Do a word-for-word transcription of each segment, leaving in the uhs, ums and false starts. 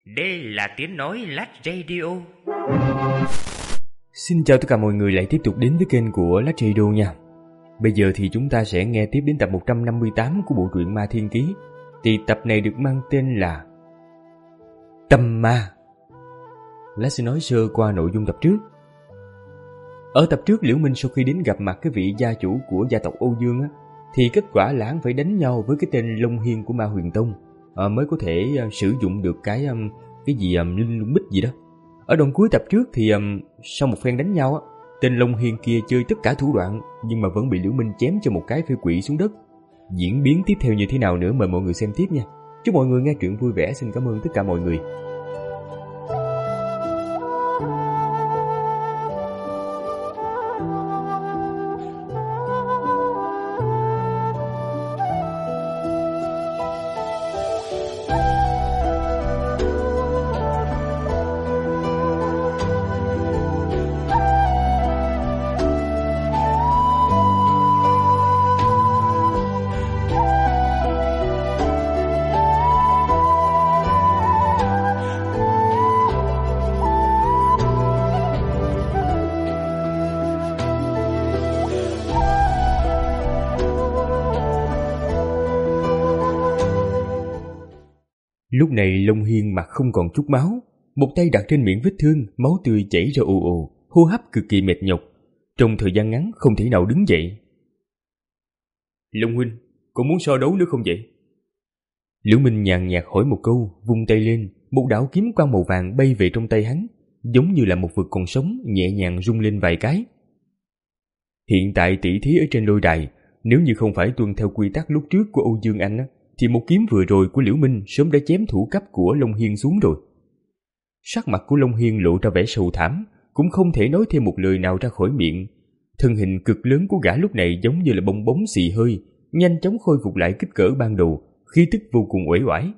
Đây là tiếng nói Lát Radio. Xin chào tất cả mọi người lại tiếp tục đến với kênh của Lát Radio nha. Bây giờ thì chúng ta sẽ nghe tiếp đến tập một trăm năm mươi tám của bộ truyện Ma Thiên Ký. Thì tập này được mang tên là Tâm Ma. Lát sẽ nói sơ qua nội dung tập trước. Ở tập trước, Liễu Minh sau khi đến gặp mặt cái vị gia chủ của gia tộc Âu Dương á, thì kết quả là hắn phải đánh nhau với cái tên Long Hiên của Ma Huyền Tông à, mới có thể uh, sử dụng được cái um, cái gì um, linh lung bích gì đó. Ở đoạn cuối tập trước thì um, sau một phen đánh nhau á, tên Long Hiên kia chơi tất cả thủ đoạn nhưng mà vẫn bị Liễu Minh chém cho một cái phải quỵ xuống đất. Diễn biến tiếp theo như thế nào nữa mời mọi người xem tiếp nha. Chúc mọi người nghe truyện vui vẻ. Xin cảm ơn tất cả mọi người. Lúc này Long Hiên mặt không còn chút máu, một tay đặt trên miệng vết thương, máu tươi chảy ra ù ù, hô hấp cực kỳ mệt nhọc, trong thời gian ngắn không thể nào đứng dậy. Long huynh, còn muốn so đấu nữa không vậy? Liễu Minh nhàn nhạt hỏi một câu, vung tay lên, một đạo kiếm quang màu vàng bay về trong tay hắn, giống như là một vật còn sống, nhẹ nhàng rung lên vài cái. Hiện tại tỷ thí ở trên lôi đài, nếu như không phải tuân theo quy tắc lúc trước của Âu Dương Anh á, thì một kiếm vừa rồi của Liễu Minh sớm đã chém thủ cấp của Long Hiên xuống rồi. Sắc mặt của Long Hiên lộ ra vẻ sầu thảm, cũng không thể nói thêm một lời nào ra khỏi miệng. Thân hình cực lớn của gã lúc này giống như là bong bóng xì hơi, nhanh chóng khôi phục lại kích cỡ ban đầu, khí tức vô cùng uể oải.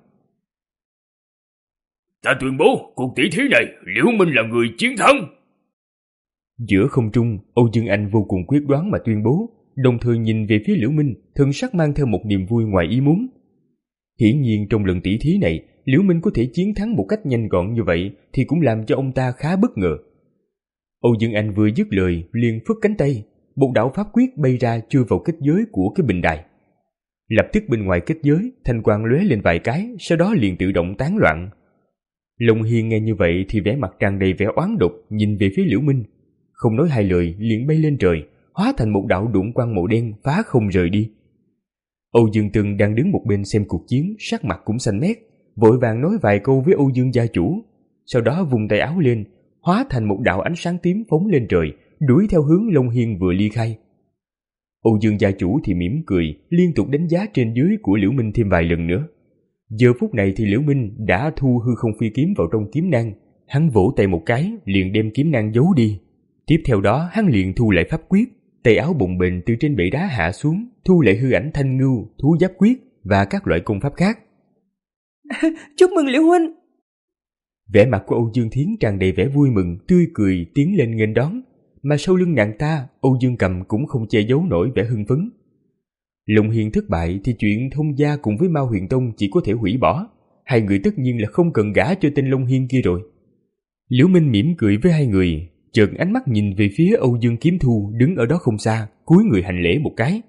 Ta tuyên bố cuộc tỷ thí này Liễu Minh là người chiến thắng. Giữa không trung, Âu Dương Anh vô cùng quyết đoán mà tuyên bố, đồng thời nhìn về phía Liễu Minh, thần sắc mang theo một niềm vui ngoài ý muốn. Hiển nhiên trong lần tỷ thí này, Liễu Minh có thể chiến thắng một cách nhanh gọn như vậy thì cũng làm cho ông ta khá bất ngờ. Âu Dương Anh vừa dứt lời liền phất cánh tay, một đạo pháp quyết bay ra chui vào kết giới của cái bình đài. Lập tức bên ngoài kết giới, thanh quang lóe lên vài cái, sau đó liền tự động tán loạn. Long Hiên nghe như vậy thì vẻ mặt tràn đầy vẻ oán độc, nhìn về phía Liễu Minh, không nói hai lời liền bay lên trời, hóa thành một đạo đụng quang màu đen phá không rời đi. Âu Dương Tường đang đứng một bên xem cuộc chiến, sắc mặt cũng xanh mét, vội vàng nói vài câu với Âu Dương gia chủ, sau đó vùng tay áo lên, hóa thành một đạo ánh sáng tím phóng lên trời, đuổi theo hướng Long Hiên vừa ly khai. Âu Dương gia chủ thì mỉm cười, liên tục đánh giá trên dưới của Liễu Minh thêm vài lần nữa. Giờ phút này thì Liễu Minh đã thu hư không phi kiếm vào trong kiếm nang, hắn vỗ tay một cái, liền đem kiếm nang giấu đi. Tiếp theo đó hắn liền thu lại pháp quyết, tay áo bồng bềnh từ trên bệ đá hạ xuống, thu lại hư ảnh thanh ngưu, thú giáp quyết và các loại công pháp khác. Chúc mừng Liễu huynh. Vẻ mặt của Âu Dương Thiến tràn đầy vẻ vui mừng, tươi cười tiến lên nghênh đón, mà sau lưng nàng ta, Âu Dương Cầm cũng không che giấu nổi vẻ hưng phấn. Long Hiên thất bại thì chuyện thông gia cùng với Ma Huyền Tông chỉ có thể hủy bỏ, hai người tất nhiên là không cần gả cho tên Long Hiên kia rồi. Liễu Minh mỉm cười với hai người, chợt ánh mắt nhìn về phía Âu Dương Kiếm Thu đứng ở đó không xa, cúi người hành lễ một cái.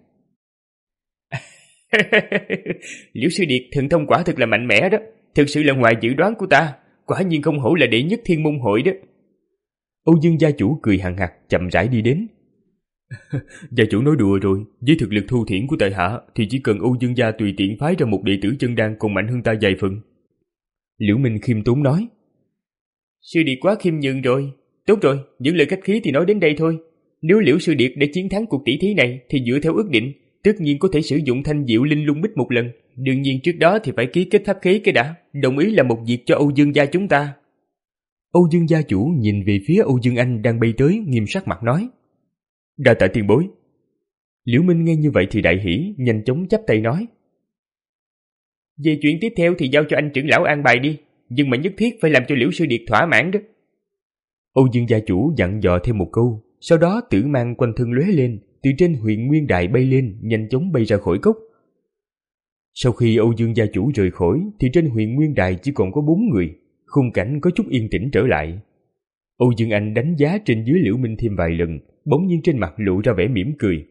Liễu sư điệt thần thông quả thực là mạnh mẽ đó, thực sự là ngoài dự đoán của ta, quả nhiên không hổ là đệ nhất thiên môn hội đó. Âu Dương gia chủ cười hằng hặc chậm rãi đi đến. Gia chủ nói đùa rồi, với thực lực thu thiển của tại hạ thì chỉ cần Âu Dương gia tùy tiện phái ra một đệ tử chân đan còn mạnh hơn ta vài phần. Liễu Minh khiêm tốn nói. Sư điệt quá khiêm nhường rồi. Tốt rồi, những lời khách khí thì nói đến đây thôi. Nếu Liễu sư điệt để chiến thắng cuộc tỷ thí này thì dựa theo ước định, tất nhiên có thể sử dụng thanh diệu linh lung bích một lần. Đương nhiên trước đó thì phải ký kết pháp khí cái đã, đồng ý là một việc cho Âu Dương gia chúng ta. Âu Dương gia chủ nhìn về phía Âu Dương Anh đang bay tới, nghiêm sắc mặt nói. Đa tạ tiền bối. Liễu Minh nghe như vậy thì đại hỉ, nhanh chóng chắp tay nói. Về chuyện tiếp theo thì giao cho anh trưởng lão an bài đi, nhưng mà nhất thiết phải làm cho Liễu sư điệt thỏa mãn đó. Âu Dương gia chủ dặn dò thêm một câu, sau đó tử mang quanh thân lóe lên, từ trên Huyền Nguyên Đài bay lên, nhanh chóng bay ra khỏi cốc. Sau khi Âu Dương gia chủ rời khỏi thì trên Huyền Nguyên Đài chỉ còn có bốn người, khung cảnh có chút yên tĩnh trở lại. Âu Dương Anh đánh giá trên dưới Liễu Minh thêm vài lần, bỗng nhiên trên mặt lộ ra vẻ mỉm cười.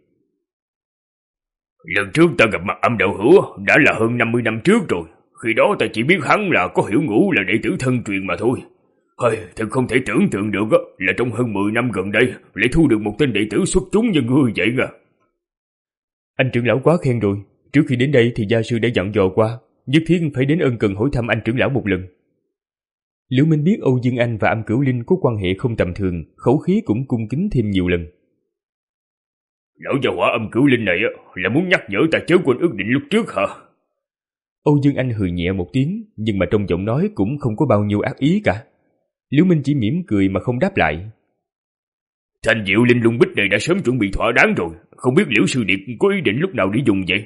Lần trước ta gặp mặt Âm Đạo Hữu đã là hơn năm mươi năm trước rồi. Khi đó ta chỉ biết hắn là có Hiểu Ngũ là đệ tử thân truyền mà thôi. Hơi, thật không thể tưởng tượng được là trong hơn mười năm gần đây lại thu được một tên đệ tử xuất chúng như ngươi vậy à. Anh trưởng lão quá khen rồi. Trước khi đến đây thì gia sư đã dặn dò qua, nhất thiết phải đến ân cần hỏi thăm anh trưởng lão một lần. Liễu Minh biết Âu Dương Anh và Âm Cửu Linh có quan hệ không tầm thường, khẩu khí cũng cung kính thêm nhiều lần. Lão già hỏa Âm Cửu Linh này là muốn nhắc nhở ta chớ quên ước định lúc trước hả? Âu Dương Anh hừ nhẹ một tiếng, nhưng mà trong giọng nói cũng không có bao nhiêu ác ý cả. Liễu Minh chỉ mỉm cười mà không đáp lại. Thanh diệu linh lung bích này đã sớm chuẩn bị thỏa đáng rồi, không biết Liễu sư điệt có ý định lúc nào để dùng vậy?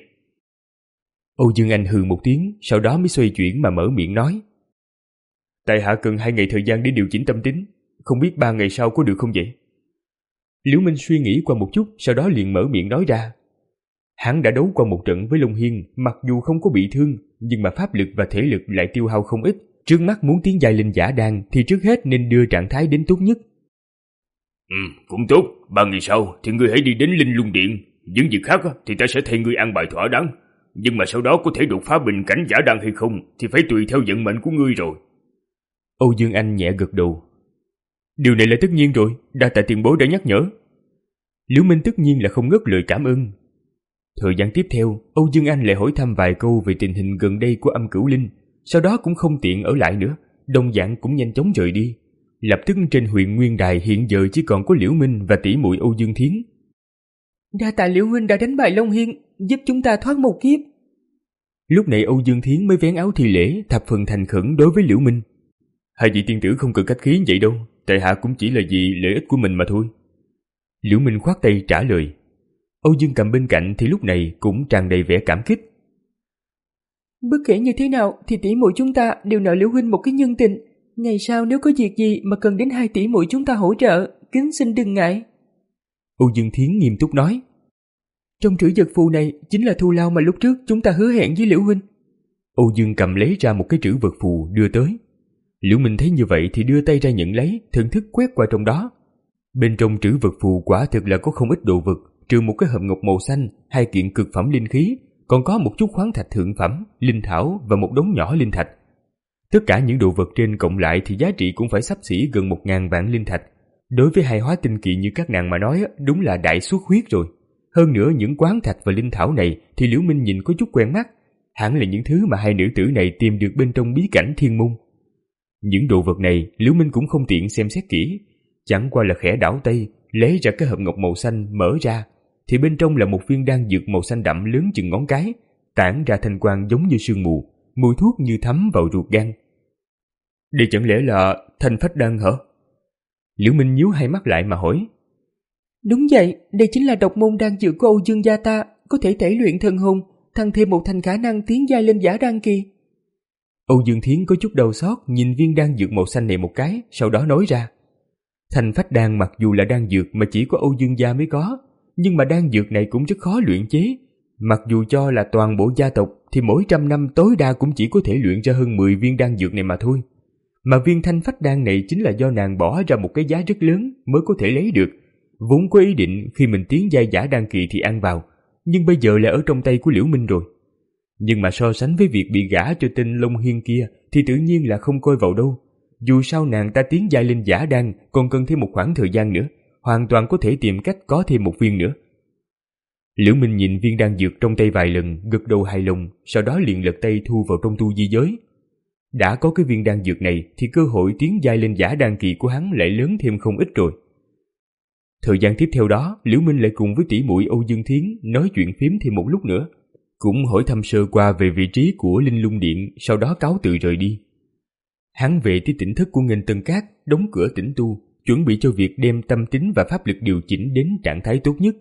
Âu Dương Anh hừ một tiếng, sau đó mới xoay chuyển mà mở miệng nói. Tại hạ cần hai ngày thời gian để điều chỉnh tâm tính, không biết ba ngày sau có được không vậy? Liễu Minh suy nghĩ qua một chút, sau đó liền mở miệng nói ra. Hắn đã đấu qua một trận với Long Hiên, mặc dù không có bị thương, nhưng mà pháp lực và thể lực lại tiêu hao không ít. Trước mắt muốn tiến giai lên giả đan thì trước hết nên đưa trạng thái đến tốt nhất. Ừ, cũng tốt. Ba ngày sau thì ngươi hãy đi đến Linh Lung Điện. Những việc khác thì ta sẽ thay ngươi an bài thỏa đáng. Nhưng mà sau đó có thể đột phá bình cảnh giả đan hay không thì phải tùy theo vận mệnh của ngươi rồi. Âu Dương Anh nhẹ gật đầu. Điều này là tất nhiên rồi, đa tạ tiền bối đã nhắc nhở. Liễu Minh tất nhiên là không ngớt lời cảm ơn. Thời gian tiếp theo, Âu Dương Anh lại hỏi thăm vài câu về tình hình gần đây của Âm Cửu Linh, sau đó cũng không tiện ở lại nữa, đồng dạng cũng nhanh chóng rời đi. Lập tức trên huyện Nguyên Đài hiện giờ chỉ còn có Liễu Minh và tỷ muội Âu Dương Thiến. Đa tạ Liễu huynh đã đánh bại Long Hiên, giúp chúng ta thoát một kiếp. Lúc này Âu Dương Thiến mới vén áo thi lễ, thập phần thành khẩn đối với Liễu Minh. Hai vị tiên tử không cần khách khí vậy đâu, tại hạ cũng chỉ là vì lợi ích của mình mà thôi. Liễu Minh khoát tay trả lời. Âu Dương Cầm bên cạnh thì lúc này cũng tràn đầy vẻ cảm kích. Bất kể như thế nào thì tỷ muội chúng ta đều nợ Liễu huynh một cái nhân tình. Ngày sau nếu có việc gì mà cần đến hai tỷ muội chúng ta hỗ trợ, kính xin đừng ngại. Âu Dương Thiến nghiêm túc nói. Trong trữ vật phù này chính là thù lao mà lúc trước chúng ta hứa hẹn với Liễu huynh. Âu Dương Cầm lấy ra một cái trữ vật phù đưa tới. Liễu Minh thấy như vậy thì đưa tay ra nhận lấy, thưởng thức quét qua trong đó. Bên trong trữ vật phù quả thực là có không ít đồ vật, trừ một cái hộp ngọc màu xanh, hai kiện cực phẩm linh khí, còn có một chút khoáng thạch thượng phẩm, linh thảo và một đống nhỏ linh thạch. Tất cả những đồ vật trên cộng lại thì giá trị cũng phải xấp xỉ gần một ngàn vạn linh thạch. Đối với hai hóa tinh kỳ như các nàng mà nói, đúng là đại xuất huyết rồi. Hơn nữa những khoáng thạch và linh thảo này thì Liễu Minh nhìn có chút quen mắt, hẳn là những thứ mà hai nữ tử này tìm được bên trong bí cảnh Thiên Môn. Những đồ vật này Liễu Minh cũng không tiện xem xét kỹ, chẳng qua là khẽ đảo tay, lấy ra cái hộp ngọc màu xanh mở ra, thì bên trong là một viên đan dược màu xanh đậm lớn chừng ngón cái, tản ra thanh quang giống như sương mù, mùi thuốc như thấm vào ruột gan. Đây chẳng lẽ là thanh phách đan hả? Liễu Minh nhíu hai mắt lại mà hỏi. Đúng vậy, đây chính là độc môn đan dược của Âu Dương gia ta, có thể tẩy luyện thần hồn, tăng thêm một thành khả năng tiến giai lên giả đan kỳ. Âu Dương Thiến có chút đau xót nhìn viên đan dược màu xanh này một cái, sau đó nói ra. Thanh phách đan mặc dù là đan dược mà chỉ có Âu Dương gia mới có, nhưng mà đan dược này cũng rất khó luyện chế. Mặc dù cho là toàn bộ gia tộc thì mỗi trăm năm tối đa cũng chỉ có thể luyện ra hơn mười viên đan dược này mà thôi. Mà viên thanh phách đan này chính là do nàng bỏ ra một cái giá rất lớn mới có thể lấy được. Vốn có ý định khi mình tiến giai giả đan kỳ thì ăn vào, nhưng bây giờ là ở trong tay của Liễu Minh rồi. Nhưng mà so sánh với việc bị gả cho tên Long Hiên kia thì tự nhiên là không coi vào đâu. Dù sao nàng ta tiến giai lên giả đan còn cần thêm một khoảng thời gian nữa, hoàn toàn có thể tìm cách có thêm một viên nữa. Liễu Minh nhìn viên đan dược trong tay vài lần, gật đầu hài lòng, sau đó liền lật tay thu vào trong tu di giới. Đã có cái viên đan dược này thì cơ hội tiến giai lên giả đan kỳ của hắn lại lớn thêm không ít rồi. Thời gian tiếp theo đó, Liễu Minh lại cùng với tỷ muội Âu Dương Thiến nói chuyện phím thêm một lúc nữa, cũng hỏi thăm sơ qua về vị trí của Linh Lung Điện, sau đó cáo từ rời đi. Hắn về tới tỉnh thất của Nghênh Tân Cát, đóng cửa tĩnh tu, chuẩn bị cho việc đem tâm tính và pháp lực điều chỉnh đến trạng thái tốt nhất.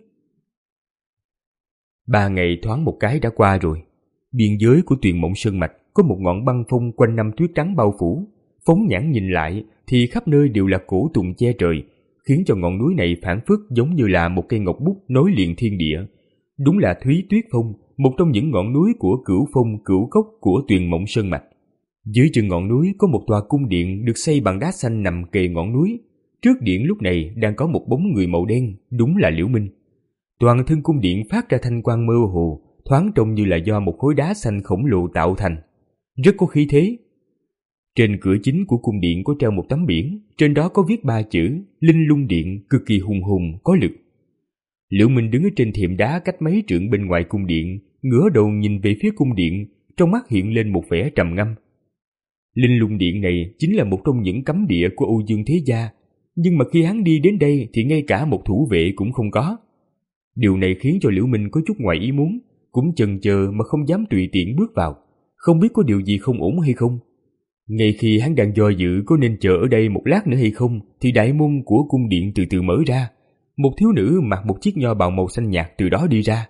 Ba ngày thoáng một cái đã qua rồi. Biên giới của Tuyền Mộng Sơn Mạch có một ngọn băng phong quanh năm tuyết trắng bao phủ. Phóng nhãn nhìn lại thì khắp nơi đều là cổ tùng che trời, khiến cho ngọn núi này phảng phất giống như là một cây ngọc bút nối liền thiên địa. Đúng là Thúy Tuyết Phong, một trong những ngọn núi của Cửu Phong Cửu Cốc của Tuyền Mộng Sơn Mạch. Dưới chân ngọn núi có một tòa cung điện được xây bằng đá xanh nằm kề ngọn núi. Trước điện lúc này đang có một bóng người màu đen, đúng là Liễu Minh. Toàn thân cung điện phát ra thanh quang mơ hồ, thoáng trông như là do một khối đá xanh khổng lồ tạo thành, rất có khí thế. Trên cửa chính của cung điện có treo một tấm biển, trên đó có viết ba chữ Linh Lung Điện, cực kỳ hùng hùng, có lực. Liễu Minh đứng ở trên thềm đá cách mấy trượng bên ngoài cung điện, ngửa đầu nhìn về phía cung điện, trong mắt hiện lên một vẻ trầm ngâm. Linh Lung Điện này chính là một trong những cấm địa của Âu Dương Thế Gia, nhưng mà khi hắn đi đến đây thì ngay cả một thủ vệ cũng không có. Điều này khiến cho Liễu Minh có chút ngoài ý muốn, cũng chần chờ mà không dám tùy tiện bước vào, không biết có điều gì không ổn hay không. Ngay khi hắn đang do dự có nên chờ ở đây một lát nữa hay không, thì đại môn của cung điện từ từ mở ra. Một thiếu nữ mặc một chiếc nho bào màu xanh nhạt từ đó đi ra.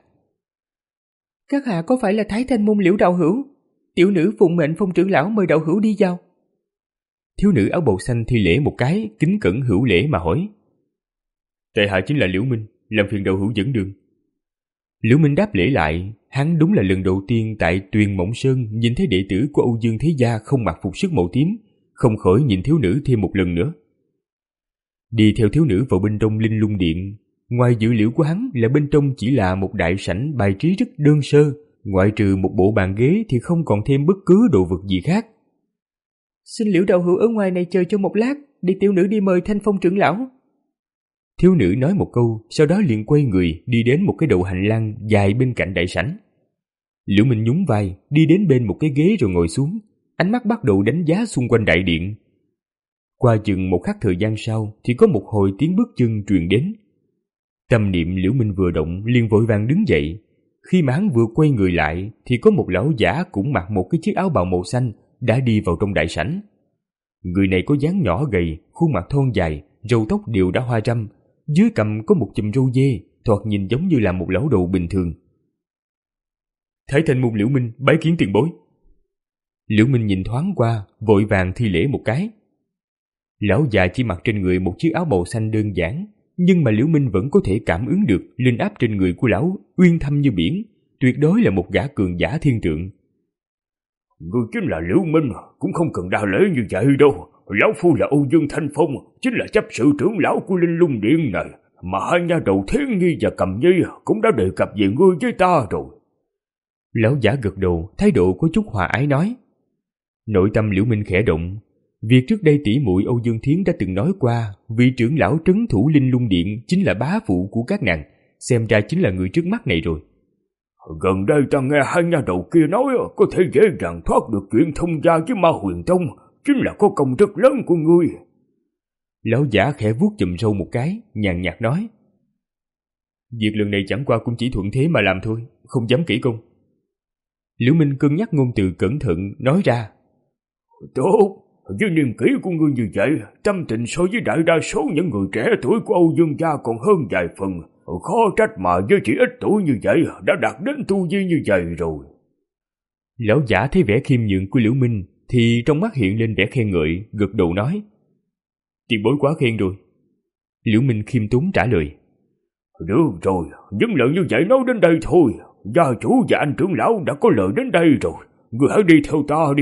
Các hạ có phải là Thái Thanh Môn Liễu đạo hữu? Tiểu nữ phụng mệnh Phong trưởng lão mời đạo hữu đi vào. Thiếu nữ áo bào xanh thi lễ một cái, kính cẩn hữu lễ mà hỏi. Tại hạ chính là Liễu Minh, làm phiền đạo hữu dẫn đường. Liễu Minh đáp lễ lại, hắn đúng là lần đầu tiên tại Tuyền Mộng Sơn nhìn thấy đệ tử của Âu Dương Thế Gia không mặc phục sức màu tím, không khỏi nhìn thiếu nữ thêm một lần nữa. Đi theo thiếu nữ vào bên trong Linh Lung Điện, ngoài dự liệu của hắn là bên trong chỉ là một đại sảnh bài trí rất đơn sơ, ngoại trừ một bộ bàn ghế thì không còn thêm bất cứ đồ vật gì khác. Xin Liễu đạo hữu ở ngoài này chờ cho một lát, để tiểu nữ đi mời Thanh Phong trưởng lão. Thiếu nữ nói một câu, sau đó liền quay người đi đến một cái đầu hành lang dài bên cạnh đại sảnh. Liễu Minh nhún vai, đi đến bên một cái ghế rồi ngồi xuống, ánh mắt bắt đầu đánh giá xung quanh đại điện. Qua chừng một khắc thời gian sau thì có một hồi tiếng bước chân truyền đến. Tâm niệm Liễu Minh vừa động liền vội vàng đứng dậy. Khi mà hắn vừa quay người lại thì có một lão giả cũng mặc một cái chiếc áo bào màu xanh đã đi vào trong đại sảnh. Người này có dáng nhỏ gầy, khuôn mặt thon dài, râu tóc đều đã hoa râm, dưới cằm có một chùm râu dê, thoạt nhìn giống như là một lão đầu bình thường. Thái Thanh Môn Liễu Minh bái kiến tiền bối. Liễu Minh nhìn thoáng qua, vội vàng thi lễ một cái. Lão già chỉ mặc trên người một chiếc áo màu xanh đơn giản, nhưng mà Liễu Minh vẫn có thể cảm ứng được linh áp trên người của lão uyên thâm như biển, tuyệt đối là một gã cường giả thiên trượng. Người chính là Liễu Minh, cũng không cần đa lễ như vậy đâu. Lão phu là Âu Dương Thanh Phong, chính là chấp sự trưởng lão của Linh Lung Điện này, mà hai nha đầu Thiến Nhi và Cầm Nhi cũng đã đề cập về ngươi với ta rồi. Lão giả gật đầu, thái độ có chút hòa ái nói. Nội tâm Liễu Minh khẽ động. Việc trước đây tỷ muội Âu Dương Thiến đã từng nói qua, vị trưởng lão trấn thủ Linh Lung Điện chính là bá phụ của các nàng, xem ra chính là người trước mắt này rồi. Gần đây ta nghe hai nha đầu kia nói có thể dễ dàng thoát được chuyện thông gia với Ma Huyền Tông, chính là có công rất lớn của ngươi. Lão giả khẽ vuốt chùm râu một cái, nhàn nhạt nói. Việc lần này chẳng qua cũng chỉ thuận thế mà làm thôi, không dám kỹ công. Liễu Minh cân nhắc ngôn từ cẩn thận, nói ra. Tốt, với niềm kỹ của ngươi như vậy, tâm tình so với đại đa số những người trẻ tuổi của Âu Dương gia còn hơn vài phần. Khó trách mà với chỉ ít tuổi như vậy đã đạt đến tu vi như vậy rồi. Lão giả thấy vẻ khiêm nhường của Liễu Minh thì trong mắt hiện lên vẻ khen ngợi, gật đầu nói. Tiền bối quá khen rồi. Liễu Minh khiêm tốn trả lời. Được rồi, những lời như vậy nói đến đây thôi. Gia chủ và anh trưởng lão đã có lời đến đây rồi, ngươi hãy đi theo ta đi.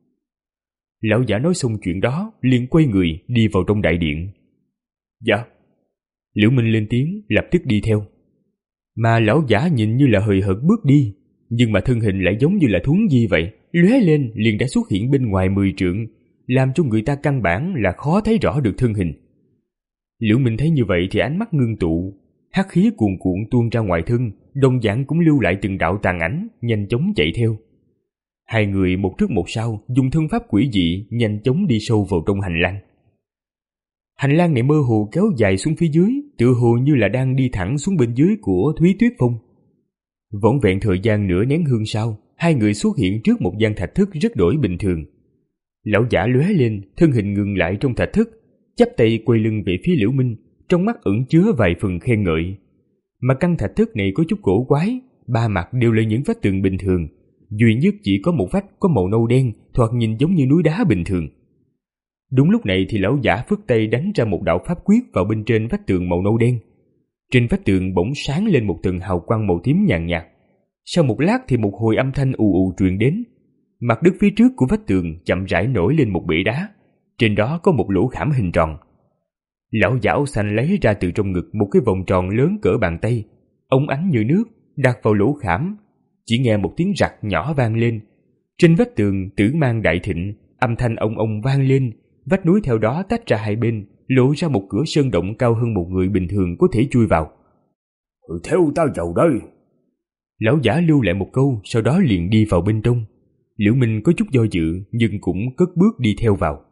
Lão giả nói xong chuyện đó liền quay người đi vào trong đại điện. Dạ. Liễu Minh lên tiếng lập tức đi theo. Mà lão giả nhìn như là hời hợt bước đi, nhưng mà thân hình lại giống như là thuấn di vậy, lóe lên liền đã xuất hiện bên ngoài mười trượng, làm cho người ta căn bản là khó thấy rõ được thân hình. Liễu Minh thấy như vậy thì ánh mắt ngưng tụ, hắc khí cuồn cuộn tuôn ra ngoài thân, đồng dạng cũng lưu lại từng đạo tàn ảnh, nhanh chóng chạy theo. Hai người một trước một sau dùng thân pháp quỷ dị nhanh chóng đi sâu vào trong hành lang. Hành lang này mơ hồ kéo dài xuống phía dưới, tựa hồ như là đang đi thẳng xuống bên dưới của Thúy Tuyết Phong. Vỏn vẹn thời gian nửa nén hương sau, hai người xuất hiện trước một gian thạch thất rất đổi bình thường. Lão giả lóe lên, thân hình ngừng lại trong thạch thất, chắp tay quay lưng về phía Liễu Minh, trong mắt ẩn chứa vài phần khen ngợi. Mà căn thạch thất này có chút cổ quái, ba mặt đều là những vách tường bình thường, duy nhất chỉ có một vách có màu nâu đen, thoạt nhìn giống như núi đá bình thường. Đúng lúc này thì lão giả phất tay đánh ra một đạo pháp quyết vào bên trên vách tường màu nâu đen. Trên vách tường bỗng sáng lên một tầng hào quang màu tím nhàn nhạt. Sau một lát thì một hồi âm thanh ù ù truyền đến. Mặt đất phía trước của vách tường chậm rãi nổi lên một bệ đá, trên đó có một lỗ khảm hình tròn. Lão giả áo xanh lấy ra từ trong ngực một cái vòng tròn lớn cỡ bàn tay, óng ánh như nước, đặt vào lỗ khảm. Chỉ nghe một tiếng rặc nhỏ vang lên. Trên vách tường tử mang đại thịnh, âm thanh ong ong vang lên, vách núi theo đó tách ra hai bên, lộ ra một cửa sơn động cao hơn một người bình thường có thể chui vào. Theo ta vào đây. Lão giả lưu lại một câu, sau đó liền đi vào bên trong. Liễu Minh có chút do dự, nhưng cũng cất bước đi theo vào.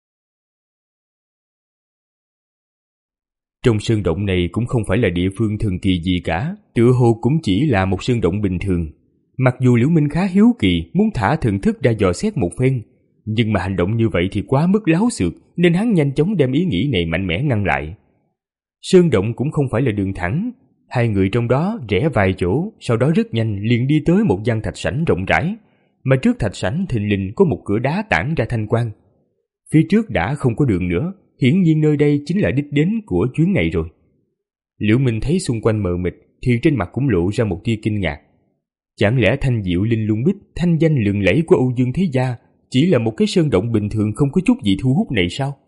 Trong sơn động này cũng không phải là địa phương thần kỳ gì cả, tựa hồ cũng chỉ là một sơn động bình thường. Mặc dù Liễu Minh khá hiếu kỳ, muốn thả thần thức ra dò xét một phen, nhưng mà hành động như vậy thì quá mức láo xược, nên hắn nhanh chóng đem ý nghĩ này mạnh mẽ ngăn lại. Sơn động cũng không phải là đường thẳng, hai người trong đó rẽ vài chỗ, sau đó rất nhanh liền đi tới một gian thạch sảnh rộng rãi, mà trước thạch sảnh thình lình có một cửa đá tản ra thanh quang. Phía trước đã không có đường nữa, hiển nhiên nơi đây chính là đích đến của chuyến này rồi. Liễu Minh thấy xung quanh mờ mịt thì trên mặt cũng lộ ra một tia kinh ngạc. Chẳng lẽ thanh diệu linh lung bích, thanh danh lừng lẫy của Âu Dương Thế Gia chỉ là một cái sơn động bình thường không có chút gì thu hút này sao?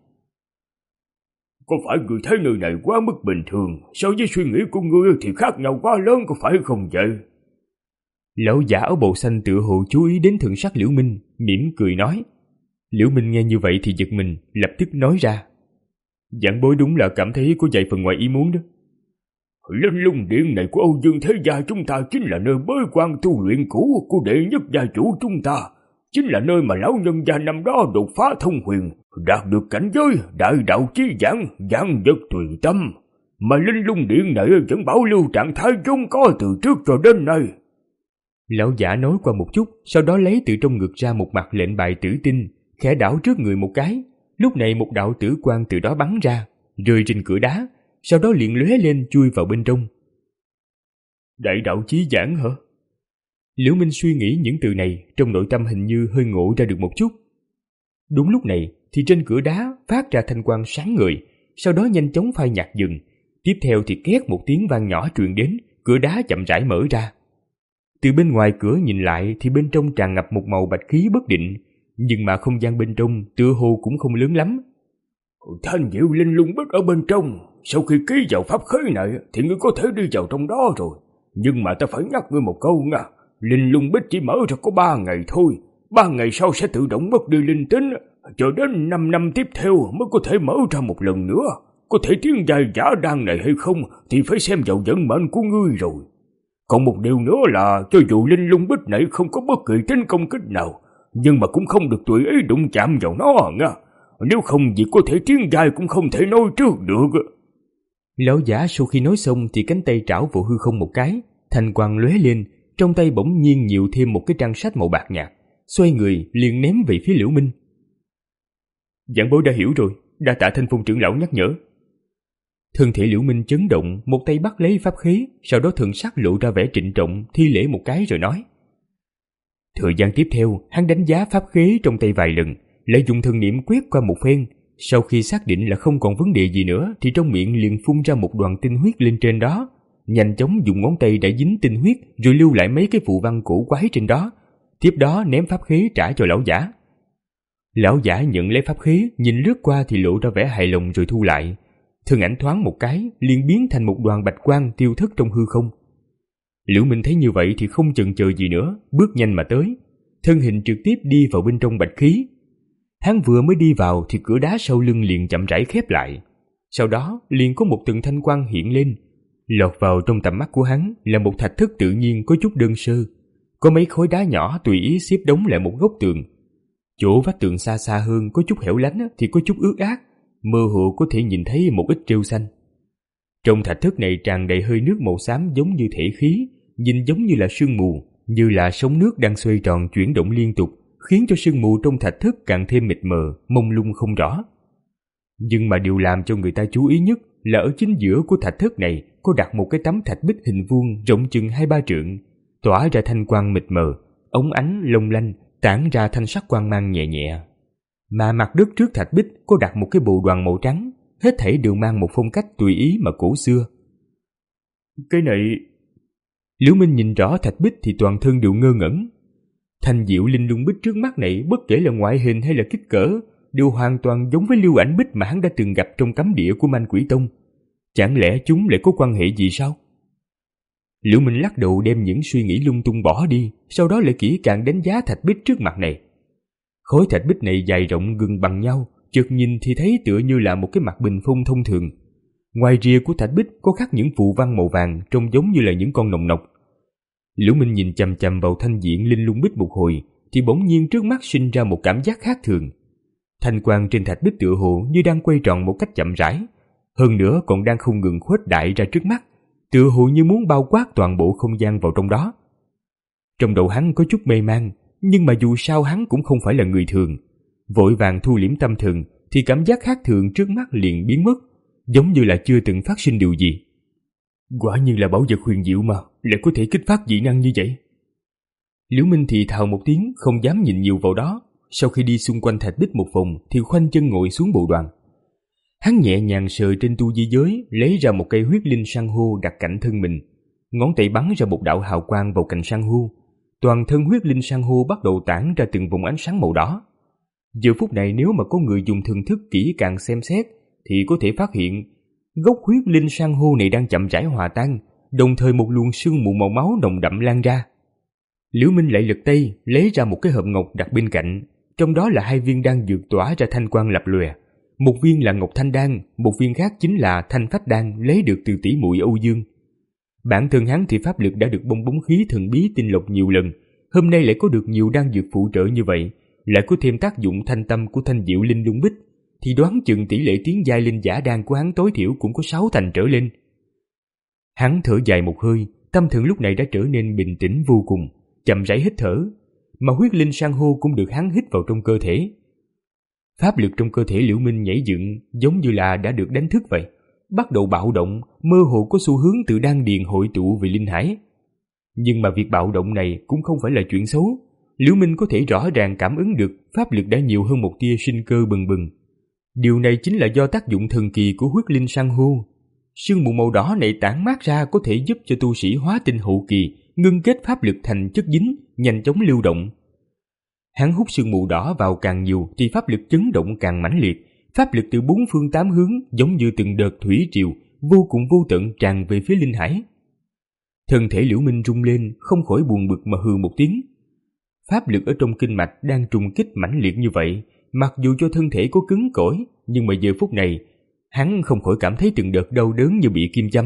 Có phải người thấy nơi này quá mức bình thường, so với suy nghĩ của ngươi thì khác nhau quá lớn, có phải không vậy? Lão giả áo bào xanh tựa hồ chú ý đến thần sắc Liễu Minh, mỉm cười nói. Liễu Minh nghe như vậy thì giật mình, lập tức nói ra. Giảng bối đúng là cảm thấy có vài phần ngoài ý muốn đó. Linh lung điện này của Âu Dương Thế Gia chúng ta chính là nơi bế quan tu luyện cũ của đệ nhất gia chủ chúng ta, chính là nơi mà lão nhân gia năm đó đột phá thông huyền, đạt được cảnh giới đại đạo chí giảng, giảng vật tùy tâm, mà linh lung điện này vẫn bảo lưu trạng thái vốn có từ trước cho đến nay. Lão giả nói qua một chút, sau đó lấy từ trong ngực ra một mặt lệnh bài tử tinh, khẽ đảo trước người một cái. Lúc này một đạo tử quang từ đó bắn ra, rơi trên cửa đá, sau đó liền lóe lên chui vào bên trong. Đại đạo chí giảng hả? Liễu Minh suy nghĩ những từ này, trong nội tâm hình như hơi ngộ ra được một chút. Đúng lúc này thì trên cửa đá phát ra thanh quang sáng ngời, sau đó nhanh chóng phai nhạt dừng. Tiếp theo thì két một tiếng vang nhỏ truyền đến, cửa đá chậm rãi mở ra. Từ bên ngoài cửa nhìn lại thì bên trong tràn ngập một màu bạch khí bất định, nhưng mà không gian bên trong tựa hồ cũng không lớn lắm. Thanh diệu linh lung bích ở bên trong, sau khi ký vào pháp khí này thì ngươi có thể đi vào trong đó rồi. Nhưng mà ta phải nhắc ngươi một câu nha, linh lung bích chỉ mở ra có ba ngày thôi, ba ngày sau sẽ tự động mất đi linh tính, cho đến năm năm tiếp theo mới có thể mở ra một lần nữa. Có thể tiến giai giả đan này hay không thì phải xem vào vận mệnh của ngươi rồi. Còn một điều nữa là cho dù linh lung bích này không có bất kỳ tính công kích nào, nhưng mà cũng không được tùy ý đụng chạm vào nó nha. Nếu không việc có thể tiến giai cũng không thể nói trước được. Lão giả sau khi nói xong thì cánh tay trảo vào hư không một cái, thanh quang lóe lên, trong tay bỗng nhiên nhiều thêm một cái trang sách màu bạc nhạt, xoay người liền ném về phía Liễu Minh. Giảng bối đã hiểu rồi, đa tạ Thanh Phong trưởng lão nhắc nhở. Thân thể Liễu Minh chấn động, một tay bắt lấy pháp khí, sau đó thần sắc lộ ra vẻ trịnh trọng, thi lễ một cái rồi nói. Thời gian tiếp theo, hắn đánh giá pháp khí trong tay vài lần, lại dùng thần niệm quét qua một phen. Sau khi xác định là không còn vấn đề gì nữa thì trong miệng liền phun ra một đoàn tinh huyết lên trên đó, nhanh chóng dùng ngón tay đã dính tinh huyết rồi lưu lại mấy cái phù văn cổ quái trên đó, tiếp đó ném pháp khí trả cho lão giả. Lão giả nhận lấy pháp khí, nhìn lướt qua thì lộ ra vẻ hài lòng rồi thu lại. Thân ảnh thoáng một cái liền biến thành một đoàn bạch quang tiêu thất trong hư không. Liễu Minh thấy như vậy thì không chần chờ gì nữa, bước nhanh mà tới, thân hình trực tiếp đi vào bên trong bạch khí. Hắn vừa mới đi vào thì cửa đá sau lưng liền chậm rãi khép lại. Sau đó liền có một từng thanh quang hiện lên. Lọt vào trong tầm mắt của hắn là một thạch thất tự nhiên có chút đơn sơ. Có mấy khối đá nhỏ tùy ý xếp đống lại một góc tường. Chỗ vách tường xa xa hơn có chút hẻo lánh thì có chút ướt át, mơ hồ có thể nhìn thấy một ít rêu xanh. Trong thạch thất này tràn đầy hơi nước màu xám giống như thể khí, nhìn giống như là sương mù, như là sóng nước đang xoay tròn chuyển động liên tục, khiến cho sương mù trong thạch thất càng thêm mịt mờ, mông lung không rõ. Nhưng mà điều làm cho người ta chú ý nhất là ở chính giữa của thạch thất này có đặt một cái tấm thạch bích hình vuông rộng chừng hai ba trượng, tỏa ra thanh quang mịt mờ, óng ánh long lanh, tản ra thanh sắc quang mang nhẹ nhẹ. Mà mặt đất trước thạch bích có đặt một cái bồ đoàn màu trắng, hết thảy đều mang một phong cách tùy ý mà cổ xưa. Cái này... Liễu Minh nhìn rõ thạch bích thì toàn thân đều ngơ ngẩn. Thanh diệu linh lung bích trước mắt này, bất kể là ngoại hình hay là kích cỡ, đều hoàn toàn giống với lưu ảnh bích mà hắn đã từng gặp trong cấm địa của Manh Quỷ Tông. Chẳng lẽ chúng lại có quan hệ gì sao? Liễu Minh lắc đầu đem những suy nghĩ lung tung bỏ đi, sau đó lại kỹ càng đánh giá thạch bích trước mặt này. Khối thạch bích này dài rộng gần bằng nhau, chợt nhìn thì thấy tựa như là một cái mặt bình phong thông thường. Ngoài rìa của thạch bích có khắc những phù văn màu vàng trông giống như là những con nòng nọc. Liễu Minh nhìn chằm chằm vào thanh diện linh lung bích một hồi, thì bỗng nhiên trước mắt sinh ra một cảm giác khác thường. Thanh quang trên thạch bích tựa hồ như đang quay tròn một cách chậm rãi, hơn nữa còn đang không ngừng khuếch đại ra trước mắt, tựa hồ như muốn bao quát toàn bộ không gian vào trong đó. Trong đầu hắn có chút mê man, nhưng mà dù sao hắn cũng không phải là người thường. Vội vàng thu liễm tâm thần thì cảm giác khác thường trước mắt liền biến mất, giống như là chưa từng phát sinh điều gì. Quả nhiên là bảo vật huyền diệu mà, lại có thể kích phát dị năng như vậy. Liễu Minh thì thào một tiếng, không dám nhìn nhiều vào đó. Sau khi đi xung quanh thạch bích một vòng thì khoanh chân ngồi xuống bộ đoàn. Hắn nhẹ nhàng sờ trên tu di giới, lấy ra một cây huyết linh san hô đặt cạnh thân mình. Ngón tay bắn ra một đạo hào quang vào cành san hô. Toàn thân huyết linh san hô bắt đầu tản ra từng vùng ánh sáng màu đỏ. Giờ phút này nếu mà có người dùng thần thức kỹ càng xem xét thì có thể phát hiện gốc huyết linh san hô này đang chậm rãi hòa tan, đồng thời một luồng sương mù màu máu nồng đậm lan ra. Liễu Minh lại lật tay lấy ra một cái hộp ngọc đặt bên cạnh, trong đó là hai viên đan dược tỏa ra thanh quang lập lòe. Một viên là ngọc thanh đan, một viên khác chính là thanh phách đan lấy được từ tỷ muội Âu Dương. Bản thân hắn thì pháp lực đã được bong bóng khí thần bí tinh lọc nhiều lần, hôm nay lại có được nhiều đan dược phụ trợ như vậy, lại có thêm tác dụng thanh tâm của thanh diệu linh lung bích, thì đoán chừng tỷ lệ tiến giai linh giả đan của hắn tối thiểu cũng có sáu thành trở lên. Hắn thở dài một hơi, tâm thần lúc này đã trở nên bình tĩnh vô cùng, chậm rãi hít thở, mà huyết linh san hô cũng được hắn hít vào trong cơ thể. Pháp lực trong cơ thể Liễu Minh nhảy dựng giống như là đã được đánh thức vậy, bắt đầu bạo động, mơ hồ có xu hướng từ đan điền hội tụ về linh hải. Nhưng mà việc bạo động này cũng không phải là chuyện xấu. Liễu Minh có thể rõ ràng cảm ứng được pháp lực đã nhiều hơn một tia sinh cơ bừng bừng. Điều này chính là do tác dụng thần kỳ của huyết linh san hô. Sương mù màu đỏ này tản mát ra có thể giúp cho tu sĩ hóa tinh hậu kỳ ngưng kết pháp lực thành chất dính, nhanh chóng lưu động. Hắn hút sương mù đỏ vào càng nhiều thì pháp lực chấn động càng mãnh liệt, pháp lực từ bốn phương tám hướng giống như từng đợt thủy triều, vô cùng vô tận tràn về phía linh hải. Thân thể Liễu Minh rung lên, không khỏi buồn bực mà hừ một tiếng. Pháp lực ở trong kinh mạch đang trùng kích mãnh liệt như vậy, mặc dù cho thân thể có cứng cỏi, nhưng mà giờ phút này, hắn không khỏi cảm thấy từng đợt đau đớn như bị kim châm.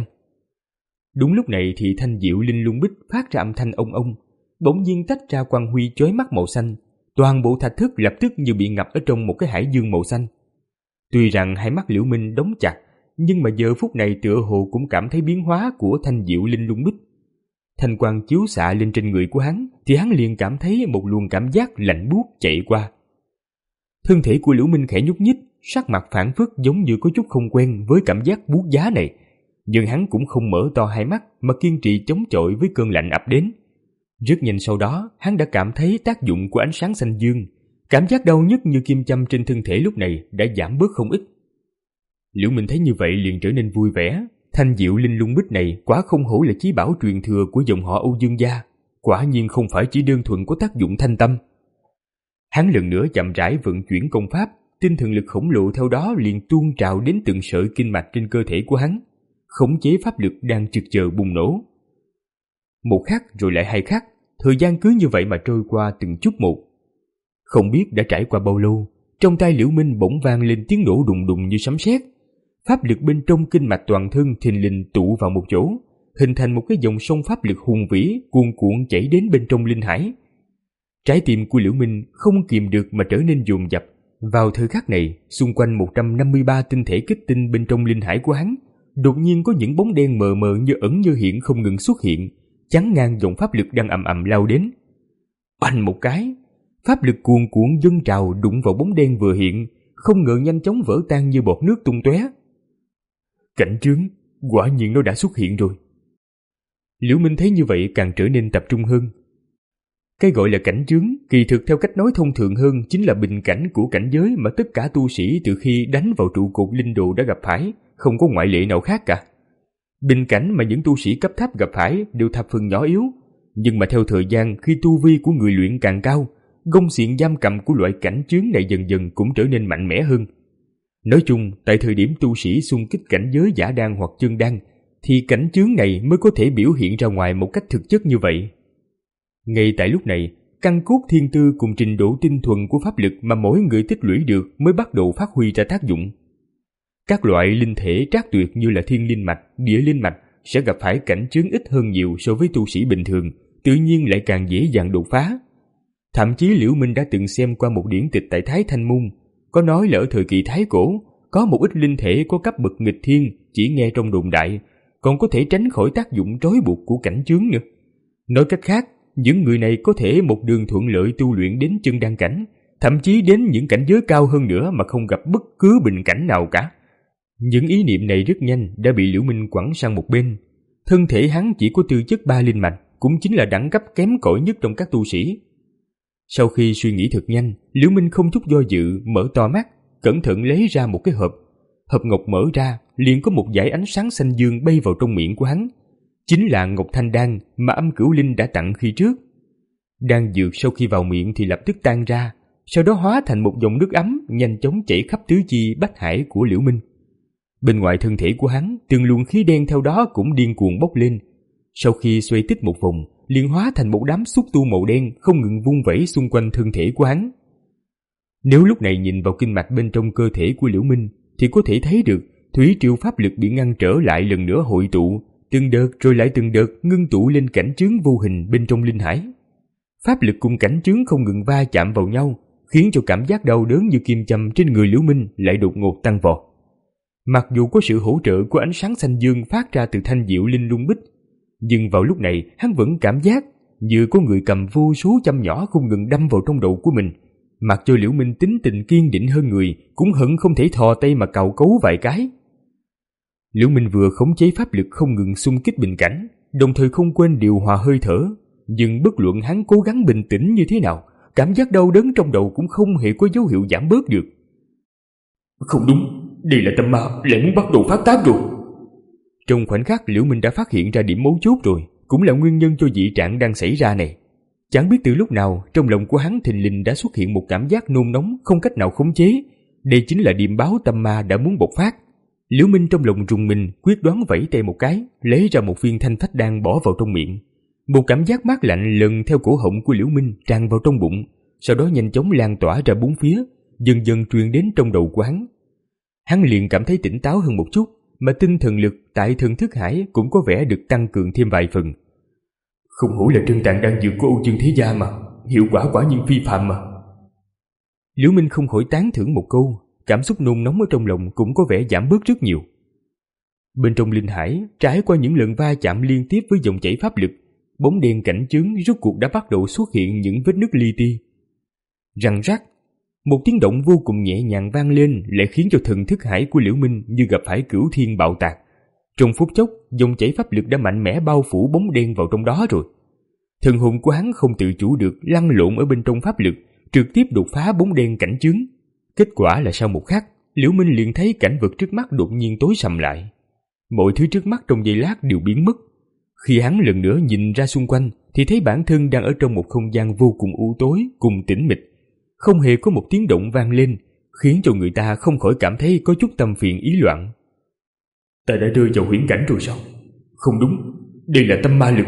Đúng lúc này thì thanh diệu linh lung bích phát ra âm thanh ông ông, bỗng nhiên tách ra quang huy chói mắt màu xanh, toàn bộ thạch thất lập tức như bị ngập ở trong một cái hải dương màu xanh. Tuy rằng hai mắt Liễu Minh đóng chặt, nhưng mà giờ phút này tựa hồ cũng cảm thấy biến hóa của thanh diệu linh lung bích. Thanh quang chiếu xạ lên trên người của hắn, thì hắn liền cảm thấy một luồng cảm giác lạnh buốt chạy qua. Thân thể của Liễu Minh khẽ nhúc nhích, sắc mặt phảng phất giống như có chút không quen với cảm giác buốt giá này, nhưng hắn cũng không mở to hai mắt mà kiên trì chống chọi với cơn lạnh ập đến. Rất nhanh sau đó, hắn đã cảm thấy tác dụng của ánh sáng xanh dương, cảm giác đau nhức như kim châm trên thân thể lúc này đã giảm bớt không ít. Liễu Minh thấy như vậy liền trở nên vui vẻ. Thanh diệu linh lung bích này quả không hổ là chí bảo truyền thừa của dòng họ Âu Dương gia, quả nhiên không phải chỉ đơn thuần có tác dụng thanh tâm. Hắn lần nữa chậm rãi vận chuyển công pháp, tinh thần lực khổng lồ theo đó liền tuôn trào đến từng sợi kinh mạch trên cơ thể của hắn, khống chế pháp lực đang chực chờ bùng nổ. Một khắc rồi lại hai khắc, thời gian cứ như vậy mà trôi qua từng chút một. Không biết đã trải qua bao lâu, trong tai Liễu Minh bỗng vang lên tiếng nổ đùng đùng như sấm sét. Pháp lực bên trong kinh mạch toàn thân thình lình tụ vào một chỗ, hình thành một cái dòng sông pháp lực hùng vĩ cuồn cuộn chảy đến bên trong linh hải. Trái tim của Liễu Minh không kìm được mà trở nên dồn dập. Vào thời khắc này, xung quanh một trăm năm mươi ba tinh thể kích tinh bên trong linh hải của hắn, đột nhiên có những bóng đen mờ mờ như ẩn như hiện không ngừng xuất hiện, chắn ngang dòng pháp lực đang ầm ầm lao đến. Oanh một cái, pháp lực cuồn cuộn dâng trào đụng vào bóng đen vừa hiện, không ngờ nhanh chóng vỡ tan như bọt nước tung tóe. Cảnh chướng, quả nhiên nó đã xuất hiện rồi. Liễu Minh thấy như vậy càng trở nên tập trung hơn. Cái gọi là cảnh chướng, kỳ thực theo cách nói thông thường hơn chính là bình cảnh của cảnh giới mà tất cả tu sĩ từ khi đánh vào trụ cột linh đồ đã gặp phải, không có ngoại lệ nào khác cả. Bình cảnh mà những tu sĩ cấp thấp gặp phải đều thập phần nhỏ yếu, Nhưng mà theo thời gian, khi tu vi của người luyện càng cao, gông xiềng giam cầm của loại cảnh chướng này dần dần cũng trở nên mạnh mẽ hơn. Nói chung, tại thời điểm tu sĩ xung kích cảnh giới giả đan hoặc chân đan, thì cảnh chướng này mới có thể biểu hiện ra ngoài một cách thực chất như vậy. Ngay tại lúc này, căn cốt thiên tư cùng trình độ tinh thuần của pháp lực mà mỗi người tích lũy được mới bắt đầu phát huy ra tác dụng. Các loại linh thể trác tuyệt như là thiên linh mạch, địa linh mạch sẽ gặp phải cảnh chướng ít hơn nhiều so với tu sĩ bình thường, tự nhiên lại càng dễ dàng đột phá. Thậm chí Liễu Minh đã từng xem qua một điển tịch tại Thái Thanh Môn, có nói là ở thời kỳ Thái Cổ, có một ít linh thể có cấp bậc nghịch thiên, chỉ nghe trong đồn đại, còn có thể tránh khỏi tác dụng trói buộc của cảnh chướng nữa. Nói cách khác, những người này có thể một đường thuận lợi tu luyện đến chân đan cảnh, thậm chí đến những cảnh giới cao hơn nữa mà không gặp bất cứ bình cảnh nào cả. Những ý niệm này rất nhanh đã bị Liễu Minh quẳng sang một bên. Thân thể hắn chỉ có tư chất ba linh mạch, cũng chính là đẳng cấp kém cỏi nhất trong các tu sĩ. Sau khi suy nghĩ thật nhanh, Liễu Minh không chút do dự mở to mắt, cẩn thận lấy ra một cái hộp. Hộp ngọc mở ra, liền có một dải ánh sáng xanh dương bay vào trong miệng của hắn. Chính là Ngọc Thanh Đan mà Âm Cửu Linh đã tặng khi trước. Đan dược sau khi vào miệng thì lập tức tan ra, sau đó hóa thành một dòng nước ấm nhanh chóng chảy khắp tứ chi bách hải của Liễu Minh. Bên ngoài thân thể của hắn, từng luồng khí đen theo đó cũng điên cuồng bốc lên. Sau khi xoay tích một vòng, liền hóa thành một đám xúc tu màu đen không ngừng vung vẩy xung quanh thân thể của hắn. Nếu lúc này nhìn vào kinh mạch bên trong cơ thể của Liễu Minh, thì có thể thấy được thủy triều pháp lực bị ngăn trở lại lần nữa hội tụ, từng đợt rồi lại từng đợt ngưng tụ lên cảnh chướng vô hình bên trong linh hải. Pháp lực cùng cảnh chướng không ngừng va chạm vào nhau, khiến cho cảm giác đau đớn như kim châm trên người Liễu Minh lại đột ngột tăng vọt. Mặc dù có sự hỗ trợ của ánh sáng xanh dương phát ra từ thanh diệu linh lung bích, nhưng vào lúc này hắn vẫn cảm giác như có người cầm vô số châm nhỏ không ngừng đâm vào trong đầu của mình. Mặc cho Liễu Minh tính tình kiên định hơn người, cũng hận không thể thò tay mà cào cấu vài cái. Liễu Minh vừa khống chế pháp lực không ngừng xung kích bình cảnh, đồng thời không quên điều hòa hơi thở, nhưng bất luận hắn cố gắng bình tĩnh như thế nào, cảm giác đau đớn trong đầu cũng không hề có dấu hiệu giảm bớt được. Không đúng, đây là tâm ma lại muốn bắt đầu phát tác rồi. Trong khoảnh khắc Liễu Minh đã phát hiện ra điểm mấu chốt rồi, cũng là nguyên nhân cho dị trạng đang xảy ra này. Chẳng biết từ lúc nào, trong lòng của hắn thình lình đã xuất hiện một cảm giác nôn nóng không cách nào khống chế. Đây chính là điềm báo tâm ma đã muốn bộc phát. Liễu Minh trong lòng rùng mình, quyết đoán vẫy tay một cái, lấy ra một viên thanh phách đan bỏ vào trong miệng. Một cảm giác mát lạnh lần theo cổ họng của Liễu Minh tràn vào trong bụng, sau đó nhanh chóng lan tỏa ra bốn phía, dần dần truyền đến trong đầu của hắn. Hắn liền cảm thấy tỉnh táo hơn một chút, mà tinh thần lực tại thần thức hải cũng có vẻ được tăng cường thêm vài phần. Không hổ là trân tạng đan dược của Âu Dương Thế Gia mà, hiệu quả quả nhiên phi phàm mà. Liễu Minh không khỏi tán thưởng một câu, cảm xúc nôn nóng ở trong lòng cũng có vẻ giảm bớt rất nhiều. Bên trong linh hải, trải qua những lần va chạm liên tiếp với dòng chảy pháp lực, bóng đen cảnh chướng rốt cuộc đã bắt đầu xuất hiện những vết nứt li ti. Răng rắc, một tiếng động vô cùng nhẹ nhàng vang lên lại khiến cho thần thức hải của Liễu Minh như gặp phải cửu thiên bạo tạc. Trong phút chốc, dòng chảy pháp lực đã mạnh mẽ bao phủ bóng đen vào trong đó rồi. Thần hồn của hắn không tự chủ được lăn lộn ở bên trong pháp lực, trực tiếp đột phá bóng đen cảnh chướng. Kết quả là sau một khắc, Liễu Minh liền thấy cảnh vật trước mắt đột nhiên tối sầm lại. Mọi thứ trước mắt trong giây lát đều biến mất. Khi hắn lần nữa nhìn ra xung quanh, thì thấy bản thân đang ở trong một không gian vô cùng u tối cùng tĩnh mịch. Không hề có một tiếng động vang lên, khiến cho người ta không khỏi cảm thấy có chút tâm phiền ý loạn. Ta đã rơi vào huyễn cảnh rồi sao? Không đúng, đây là tâm ma lực.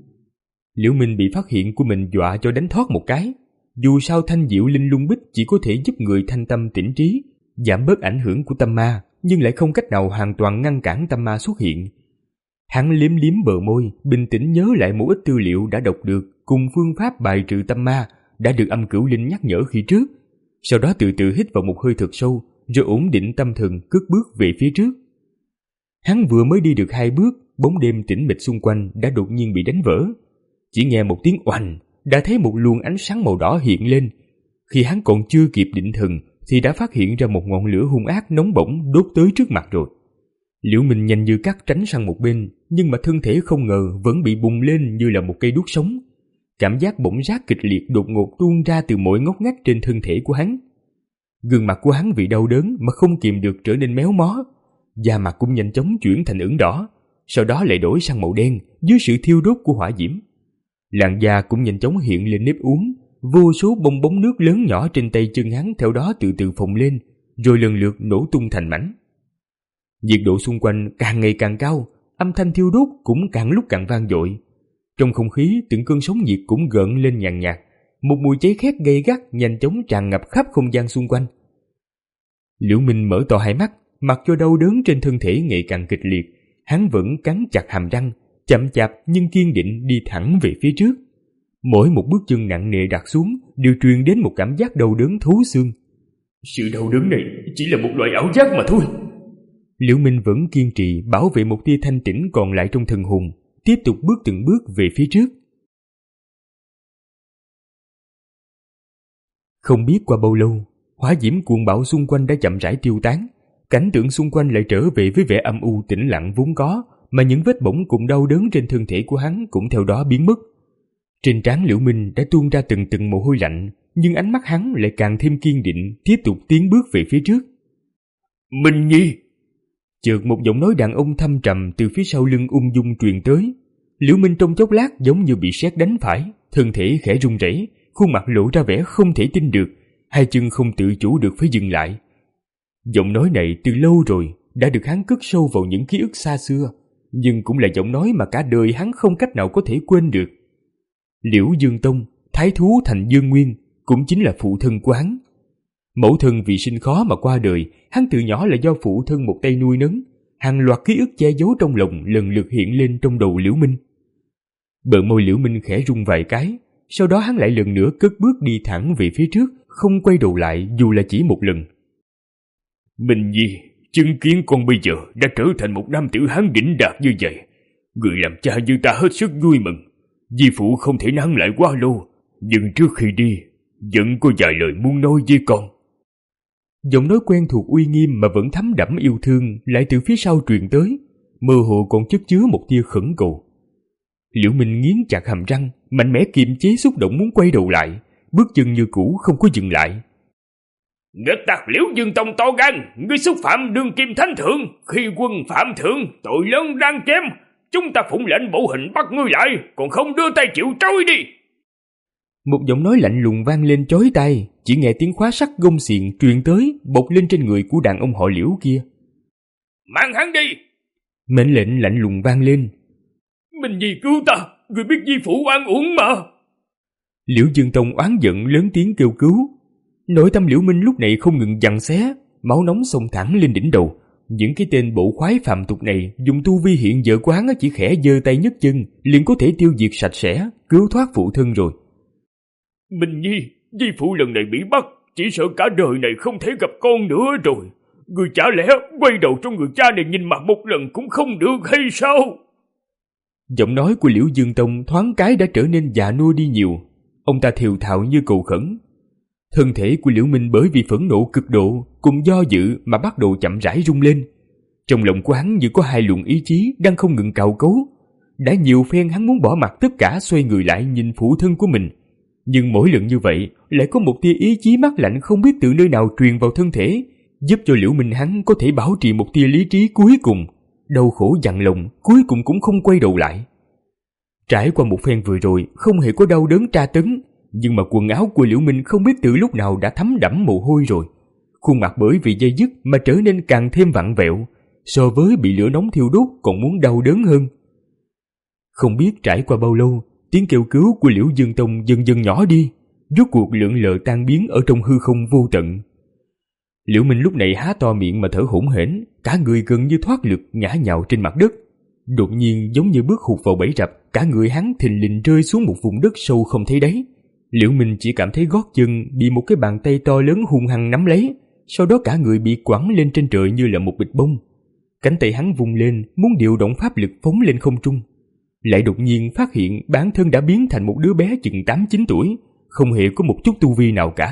Liễu Minh bị phát hiện của mình dọa cho đánh thoát một cái. Dù sao thanh diệu linh lung bích chỉ có thể giúp người thanh tâm tĩnh trí, giảm bớt ảnh hưởng của tâm ma, nhưng lại không cách nào hoàn toàn ngăn cản tâm ma xuất hiện. Hắn liếm liếm bờ môi, bình tĩnh nhớ lại một ít tư liệu đã đọc được cùng phương pháp bài trừ tâm ma đã được Âm Cửu Linh nhắc nhở khi trước. Sau đó từ từ hít vào một hơi thật sâu, rồi ổn định tâm thần cất bước về phía trước. Hắn vừa mới đi được hai bước, bóng đêm tĩnh mịch xung quanh đã đột nhiên bị đánh vỡ. Chỉ nghe một tiếng oành, đã thấy một luồng ánh sáng màu đỏ hiện lên. Khi hắn còn chưa kịp định thần, thì đã phát hiện ra một ngọn lửa hung ác nóng bỏng đốt tới trước mặt rồi. Liễu Minh nhanh như cắt tránh sang một bên, nhưng mà thân thể không ngờ vẫn bị bùng lên như là một cây đuốc sống. Cảm giác bỏng rát kịch liệt đột ngột tuôn ra từ mỗi ngóc ngách trên thân thể của hắn. Gương mặt của hắn vì đau đớn mà không kìm được trở nên méo mó, da mặt cũng nhanh chóng chuyển thành ửng đỏ, sau đó lại đổi sang màu đen dưới sự thiêu đốt của hỏa diễm. Làn da cũng nhanh chóng hiện lên nếp uốn, vô số bong bóng nước lớn nhỏ trên tay chân hắn theo đó từ từ phồng lên, rồi lần lượt nổ tung thành mảnh. Nhiệt độ xung quanh càng ngày càng cao, âm thanh thiêu đốt cũng càng lúc càng vang dội. Trong không khí, từng cơn sóng nhiệt cũng gợn lên nhàn nhạt, một mùi cháy khét gay gắt nhanh chóng tràn ngập khắp không gian xung quanh. Liễu Minh mở to hai mắt, mặc cho đau đớn trên thân thể ngày càng kịch liệt, hắn vẫn cắn chặt hàm răng, chậm chạp nhưng kiên định đi thẳng về phía trước. Mỗi một bước chân nặng nề đặt xuống đều truyền đến một cảm giác đau đớn thấu xương. Sự đau đớn này chỉ là một loại ảo giác mà thôi. Liễu Minh vẫn kiên trì bảo vệ một tia thanh tĩnh còn lại trong thần hồn, tiếp tục bước từng bước về phía trước. Không biết qua bao lâu, hỏa diễm cuồng bạo xung quanh đã chậm rãi tiêu tán, cảnh tượng xung quanh lại trở về với vẻ âm u tĩnh lặng vốn có, mà những vết bỏng cùng đau đớn trên thân thể của hắn cũng theo đó biến mất. Trên trán Liễu Minh đã tuôn ra từng từng mồ hôi lạnh, nhưng ánh mắt hắn lại càng thêm kiên định, tiếp tục tiến bước về phía trước. Minh Nhi! Chợt một giọng nói đàn ông thâm trầm từ phía sau lưng ung dung truyền tới. Liễu Minh trong chốc lát giống như bị sét đánh phải, thân thể khẽ run rẩy, khuôn mặt lộ ra vẻ không thể tin được, hai chân không tự chủ được phải dừng lại. Giọng nói này từ lâu rồi đã được hắn cất sâu vào những ký ức xa xưa, nhưng cũng là giọng nói mà cả đời hắn không cách nào có thể quên được. Liễu Dương Tông, thái thú thành Dương Nguyên, cũng chính là phụ thân của hắn. Mẫu thân vì sinh khó mà qua đời, hắn từ nhỏ là do phụ thân một tay nuôi nấng, hàng loạt ký ức che giấu trong lòng lần lượt hiện lên trong đầu Liễu Minh. Bờ môi Liễu Minh khẽ rung vài cái, sau đó hắn lại lần nữa cất bước đi thẳng về phía trước, không quay đầu lại dù là chỉ một lần. Minh Nhi, chứng kiến con bây giờ đã trở thành một nam tử hán đỉnh đạt như vậy, người làm cha như ta hết sức vui mừng. Di phụ không thể nán lại quá lâu, nhưng trước khi đi vẫn có vài lời muốn nói với con. Giọng nói quen thuộc uy nghiêm mà vẫn thấm đẫm yêu thương lại từ phía sau truyền tới, mơ hồ còn chất chứa một tia khẩn cầu. Liễu Minh nghiến chặt hàm răng, mạnh mẽ kiềm chế xúc động muốn quay đầu lại, bước chân như cũ không có dừng lại. Nghịch tặc Liễu Dương Tông to gan, ngươi xúc phạm đương kim thánh thượng, khi quân phạm thượng, tội lớn đang chém. Chúng ta phụng lệnh bộ hình bắt ngươi lại, còn không đưa tay chịu trói đi. Một giọng nói lạnh lùng vang lên chói tai, chỉ nghe tiếng khóa sắt gông xiềng truyền tới, bộc lên trên người của đàn ông họ Liễu kia. Mang hắn đi! Mệnh lệnh lạnh lùng vang lên. Minh Nhi cứu ta, ngươi biết di phụ oan uổng mà. Liễu Dương Tông oán giận lớn tiếng kêu cứu. Nội tâm Liễu Minh lúc này không ngừng giằng xé, máu nóng xông thẳng lên đỉnh đầu. Những cái tên bộ khoái phạm tục này dùng tu vi hiện giờ của hắn chỉ khẽ giơ tay nhấc chân liền có thể tiêu diệt sạch sẽ, cứu thoát phụ thân rồi. Minh Nhi, di phụ lần này bị bắt, chỉ sợ cả đời này không thể gặp con nữa rồi. Người chả lẽ quay đầu trong người cha này nhìn mặt một lần cũng không được hay sao? Giọng nói của Liễu Dương Tông thoáng cái đã trở nên già nua đi nhiều. Ông ta thều thào như cầu khẩn. Thân thể của Liễu Minh bởi vì phẫn nộ cực độ cùng do dự mà bắt đầu chậm rãi rung lên. Trong lòng của hắn như có hai luồng ý chí đang không ngừng cào cấu. Đã nhiều phen hắn muốn bỏ mặc tất cả, xoay người lại nhìn phụ thân của mình, nhưng mỗi lần như vậy lại có một tia ý chí mát lạnh không biết từ nơi nào truyền vào thân thể, giúp cho Liễu Minh hắn có thể bảo trì một tia lý trí cuối cùng. Đau khổ dằn lòng cuối cùng cũng không quay đầu lại. Trải qua một phen vừa rồi không hề có đau đớn tra tấn, nhưng mà quần áo của Liễu Minh không biết từ lúc nào đã thấm đẫm mồ hôi rồi. Khuôn mặt bởi vì dây dứt mà trở nên càng thêm vặn vẹo, so với bị lửa nóng thiêu đốt còn muốn đau đớn hơn. Không biết trải qua bao lâu, tiếng kêu cứu của Liễu Dương Tông dần dần nhỏ đi, rốt cuộc lượn lờ tan biến ở trong hư không vô tận. Liễu Minh lúc này há to miệng mà thở hổn hển, cả người gần như thoát lực ngã nhào trên mặt đất. Đột nhiên giống như bước hụt vào bẫy rập, cả người hắn thình lình rơi xuống một vùng đất sâu không thấy đáy. Liễu Minh chỉ cảm thấy gót chân bị một cái bàn tay to lớn hung hăng nắm lấy, sau đó cả người bị quẳng lên trên trời như là một bịch bông. Cánh tay hắn vung lên muốn điều động pháp lực phóng lên không trung, lại đột nhiên phát hiện bản thân đã biến thành một đứa bé chừng tám chín tuổi, không hề có một chút tu vi nào cả.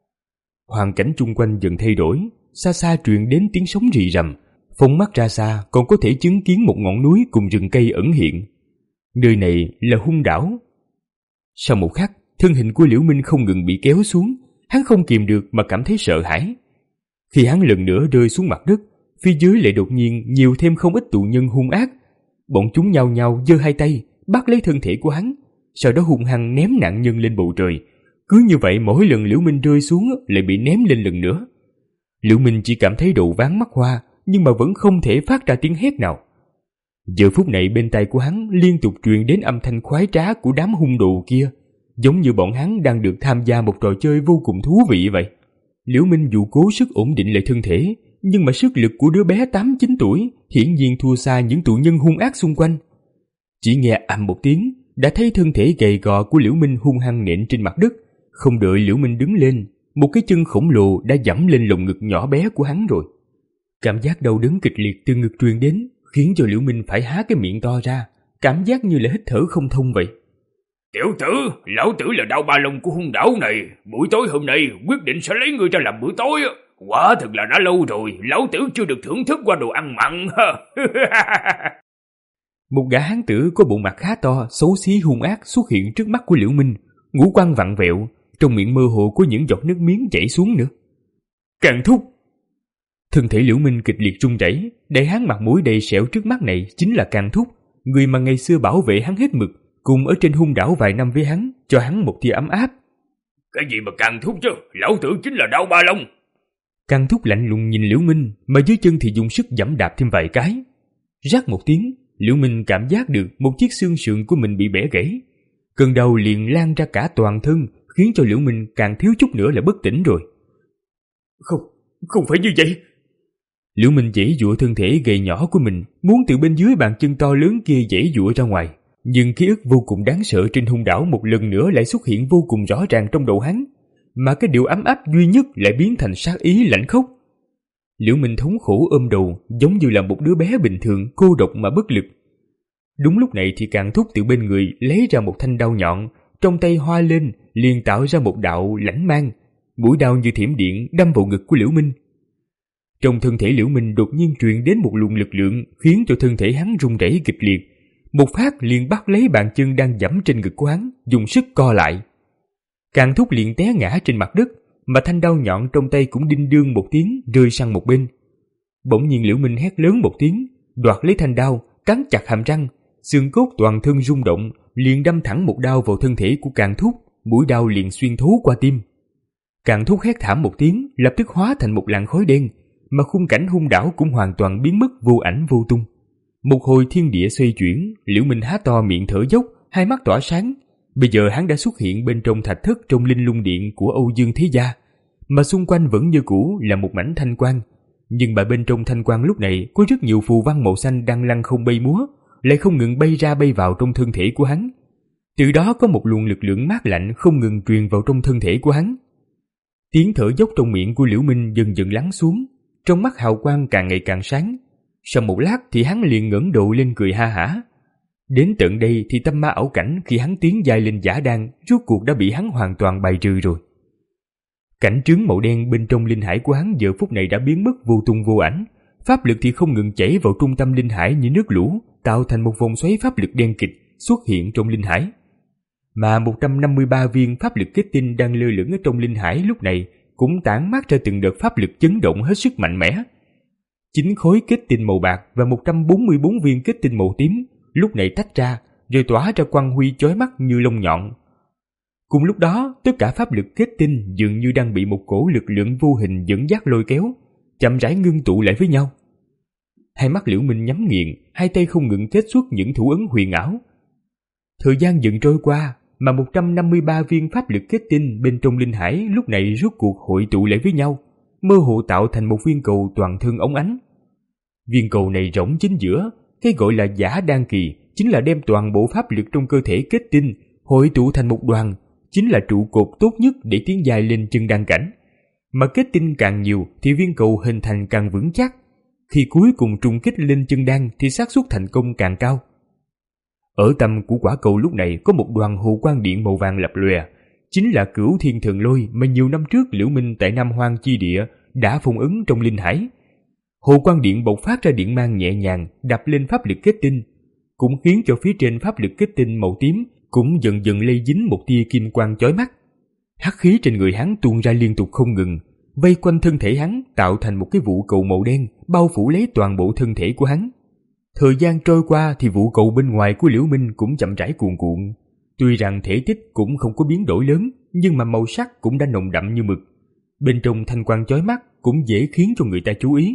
Hoàn cảnh chung quanh dần thay đổi, xa xa truyền đến tiếng sóng rì rầm, phóng mắt ra xa còn có thể chứng kiến một ngọn núi cùng rừng cây ẩn hiện. Nơi này là Hung Đảo. Sau một khắc, thân hình của Liễu Minh không ngừng bị kéo xuống, hắn không kìm được mà cảm thấy sợ hãi. Khi hắn lần nữa rơi xuống mặt đất, phía dưới lại đột nhiên nhiều thêm không ít tù nhân hung ác. Bọn chúng nhao nhao giơ hai tay bắt lấy thân thể của hắn, sau đó hung hăng ném nạn nhân lên bầu trời. Cứ như vậy mỗi lần Liễu Minh rơi xuống lại bị ném lên lần nữa. Liễu Minh chỉ cảm thấy đầu váng mắt hoa, nhưng mà vẫn không thể phát ra tiếng hét nào. Giờ phút này bên tai của hắn liên tục truyền đến âm thanh khoái trá của đám hung đồ kia, giống như bọn hắn đang được tham gia một trò chơi vô cùng thú vị vậy. Liễu Minh dù cố sức ổn định lại thân thể, nhưng mà sức lực của đứa bé tám chín tuổi hiển nhiên thua xa những tụ nhân hung ác xung quanh. Chỉ nghe ầm một tiếng, đã thấy thân thể gầy gò của Liễu Minh hung hăng nện trên mặt đất. Không đợi Liễu Minh đứng lên, một cái chân khổng lồ đã giẫm lên lồng ngực nhỏ bé của hắn rồi. Cảm giác đau đớn kịch liệt từ ngực truyền đến, khiến cho Liễu Minh phải há cái miệng to ra, cảm giác như là hít thở không thông vậy. Tiểu tử, lão tử là Đao Ba Long của hung đảo này, buổi tối hôm nay quyết định sẽ lấy ngươi ra làm bữa tối. Quả thật là đã lâu rồi, lão tử chưa được thưởng thức qua đồ ăn mặn. Một gã hán tử có bộ mặt khá to, xấu xí hung ác xuất hiện trước mắt của Liễu Minh, ngũ quan vặn vẹo, trong miệng mơ hồ có những giọt nước miếng chảy xuống nữa. Càng Thúc! Thân thể Liễu Minh kịch liệt run rẩy, đại hán mặt mũi đầy sẹo trước mắt này chính là Càng Thúc, người mà ngày xưa bảo vệ hắn hết mực, cùng ở trên hung đảo vài năm với hắn, cho hắn một tia ấm áp. Cái gì mà Càng Thúc chứ, lão tử chính là Đao Ba Long. Càng Thúc lạnh lùng nhìn Liễu Minh, mà dưới chân thì dùng sức giẫm đạp thêm vài cái. Rắc một tiếng, Liễu Minh cảm giác được một chiếc xương sườn của mình bị bẻ gãy. Cơn đau liền lan ra cả toàn thân, khiến cho Liễu Minh càng thiếu chút nữa là bất tỉnh rồi. Không, không phải như vậy. Liễu Minh giãy giụa thân thể gầy nhỏ của mình, muốn từ bên dưới bàn chân to lớn kia giãy giụa ra ngoài, nhưng ký ức vô cùng đáng sợ trên hung đảo một lần nữa lại xuất hiện vô cùng rõ ràng trong đầu hắn, mà cái điều ấm áp duy nhất lại biến thành sát ý lạnh khốc. Liễu Minh thống khổ ôm đầu, giống như là một đứa bé bình thường cô độc mà bất lực. Đúng lúc này thì Càng Thúc từ bên người lấy ra một thanh đao nhọn, trong tay hoa lên liền tạo ra một đạo lãnh mang, mũi đao như thiểm điện đâm vào ngực của Liễu Minh. Trong thân thể Liễu Minh đột nhiên truyền đến một luồng lực lượng, khiến cho thân thể hắn rung rẩy kịch liệt, một phát liền bắt lấy bàn chân đang giẫm trên ngực của hắn, dùng sức co lại. Càng Thúc liền té ngã trên mặt đất, mà thanh đao nhọn trong tay cũng đinh đương một tiếng rơi sang một bên. Bỗng nhiên Liễu Minh hét lớn một tiếng, đoạt lấy thanh đao, cắn chặt hàm răng, xương cốt toàn thân rung động, liền đâm thẳng một đao vào thân thể của Càng Thúc, mũi đao liền xuyên thấu qua tim. Càng Thúc hét thảm một tiếng, lập tức hóa thành một làn khói đen, mà khung cảnh hung đảo cũng hoàn toàn biến mất vô ảnh vô tung. Một hồi thiên địa xoay chuyển, Liễu Minh há to miệng thở dốc, hai mắt tỏa sáng. Bây giờ hắn đã xuất hiện bên trong thạch thất trong linh lung điện của Âu Dương Thế Gia, mà xung quanh vẫn như cũ là một mảnh thanh quang. Nhưng mà bên trong thanh quang lúc này có rất nhiều phù văn màu xanh đang lăng không bay múa, lại không ngừng bay ra bay vào trong thân thể của hắn. Từ đó có một luồng lực lượng mát lạnh không ngừng truyền vào trong thân thể của hắn. Tiếng thở dốc trong miệng của Liễu Minh dần dần lắng xuống, trong mắt hào quang càng ngày càng sáng. Sau một lát thì hắn liền ngẩng đầu lên cười ha hả. Đến tận đây thì tâm ma ảo cảnh khi hắn tiến giai lên giả đan rốt cuộc đã bị hắn hoàn toàn bài trừ rồi. Cảnh trướng màu đen bên trong linh hải của hắn giờ phút này đã biến mất vô tung vô ảnh, pháp lực thì không ngừng chảy vào trung tâm linh hải như nước lũ, tạo thành một vòng xoáy pháp lực đen kịt xuất hiện trong linh hải. Mà một trăm năm mươi ba viên pháp lực kết tinh đang lơ lửng ở trong linh hải lúc này cũng tản mát ra từng đợt pháp lực chấn động hết sức mạnh mẽ. Chín khối kết tinh màu bạc và một trăm bốn mươi bốn viên kết tinh màu tím lúc này tách ra, rồi tỏa ra quang huy chói mắt như lông nhọn. Cùng lúc đó, tất cả pháp lực kết tinh dường như đang bị một cổ lực lượng vô hình dẫn dắt lôi kéo, chậm rãi ngưng tụ lại với nhau. Hai mắt Liễu Minh nhắm nghiền, hai tay không ngừng kết xuất những thủ ấn huyền ảo. Thời gian dần trôi qua, mà một trăm năm mươi ba viên pháp lực kết tinh bên trong linh hải lúc này rốt cuộc hội tụ lại với nhau, mơ hồ tạo thành một viên cầu toàn thân óng ánh. Viên cầu này rỗng chính giữa, cái gọi là giả đan kỳ chính là đem toàn bộ pháp lực trong cơ thể kết tinh hội tụ thành một đoàn, chính là trụ cột tốt nhất để tiến dài lên chân đan cảnh. Mà kết tinh càng nhiều thì viên cầu hình thành càng vững chắc. Khi cuối cùng trùng kích lên chân đan thì xác suất thành công càng cao. Ở tâm của quả cầu lúc này có một đoàn hồ quang điện màu vàng lập lòe, chính là Cửu Thiên Thần Lôi mà nhiều năm trước Liễu Minh tại Nam Hoang chi địa đã phong ấn trong linh hải. Hồ quang điện bộc phát ra điện mang nhẹ nhàng đập lên pháp lực kết tinh, cũng khiến cho phía trên pháp lực kết tinh màu tím cũng dần dần lây dính một tia kim quang chói mắt. Hắc khí trên người hắn tuôn ra liên tục không ngừng, vây quanh thân thể hắn tạo thành một cái vụ cầu màu đen bao phủ lấy toàn bộ thân thể của hắn. Thời gian trôi qua thì vụ cầu bên ngoài của Liễu Minh cũng chậm rãi cuồn cuộn. Tuy rằng thể tích cũng không có biến đổi lớn, nhưng mà màu sắc cũng đã nồng đậm như mực. Bên trong thanh quang chói mắt cũng dễ khiến cho người ta chú ý.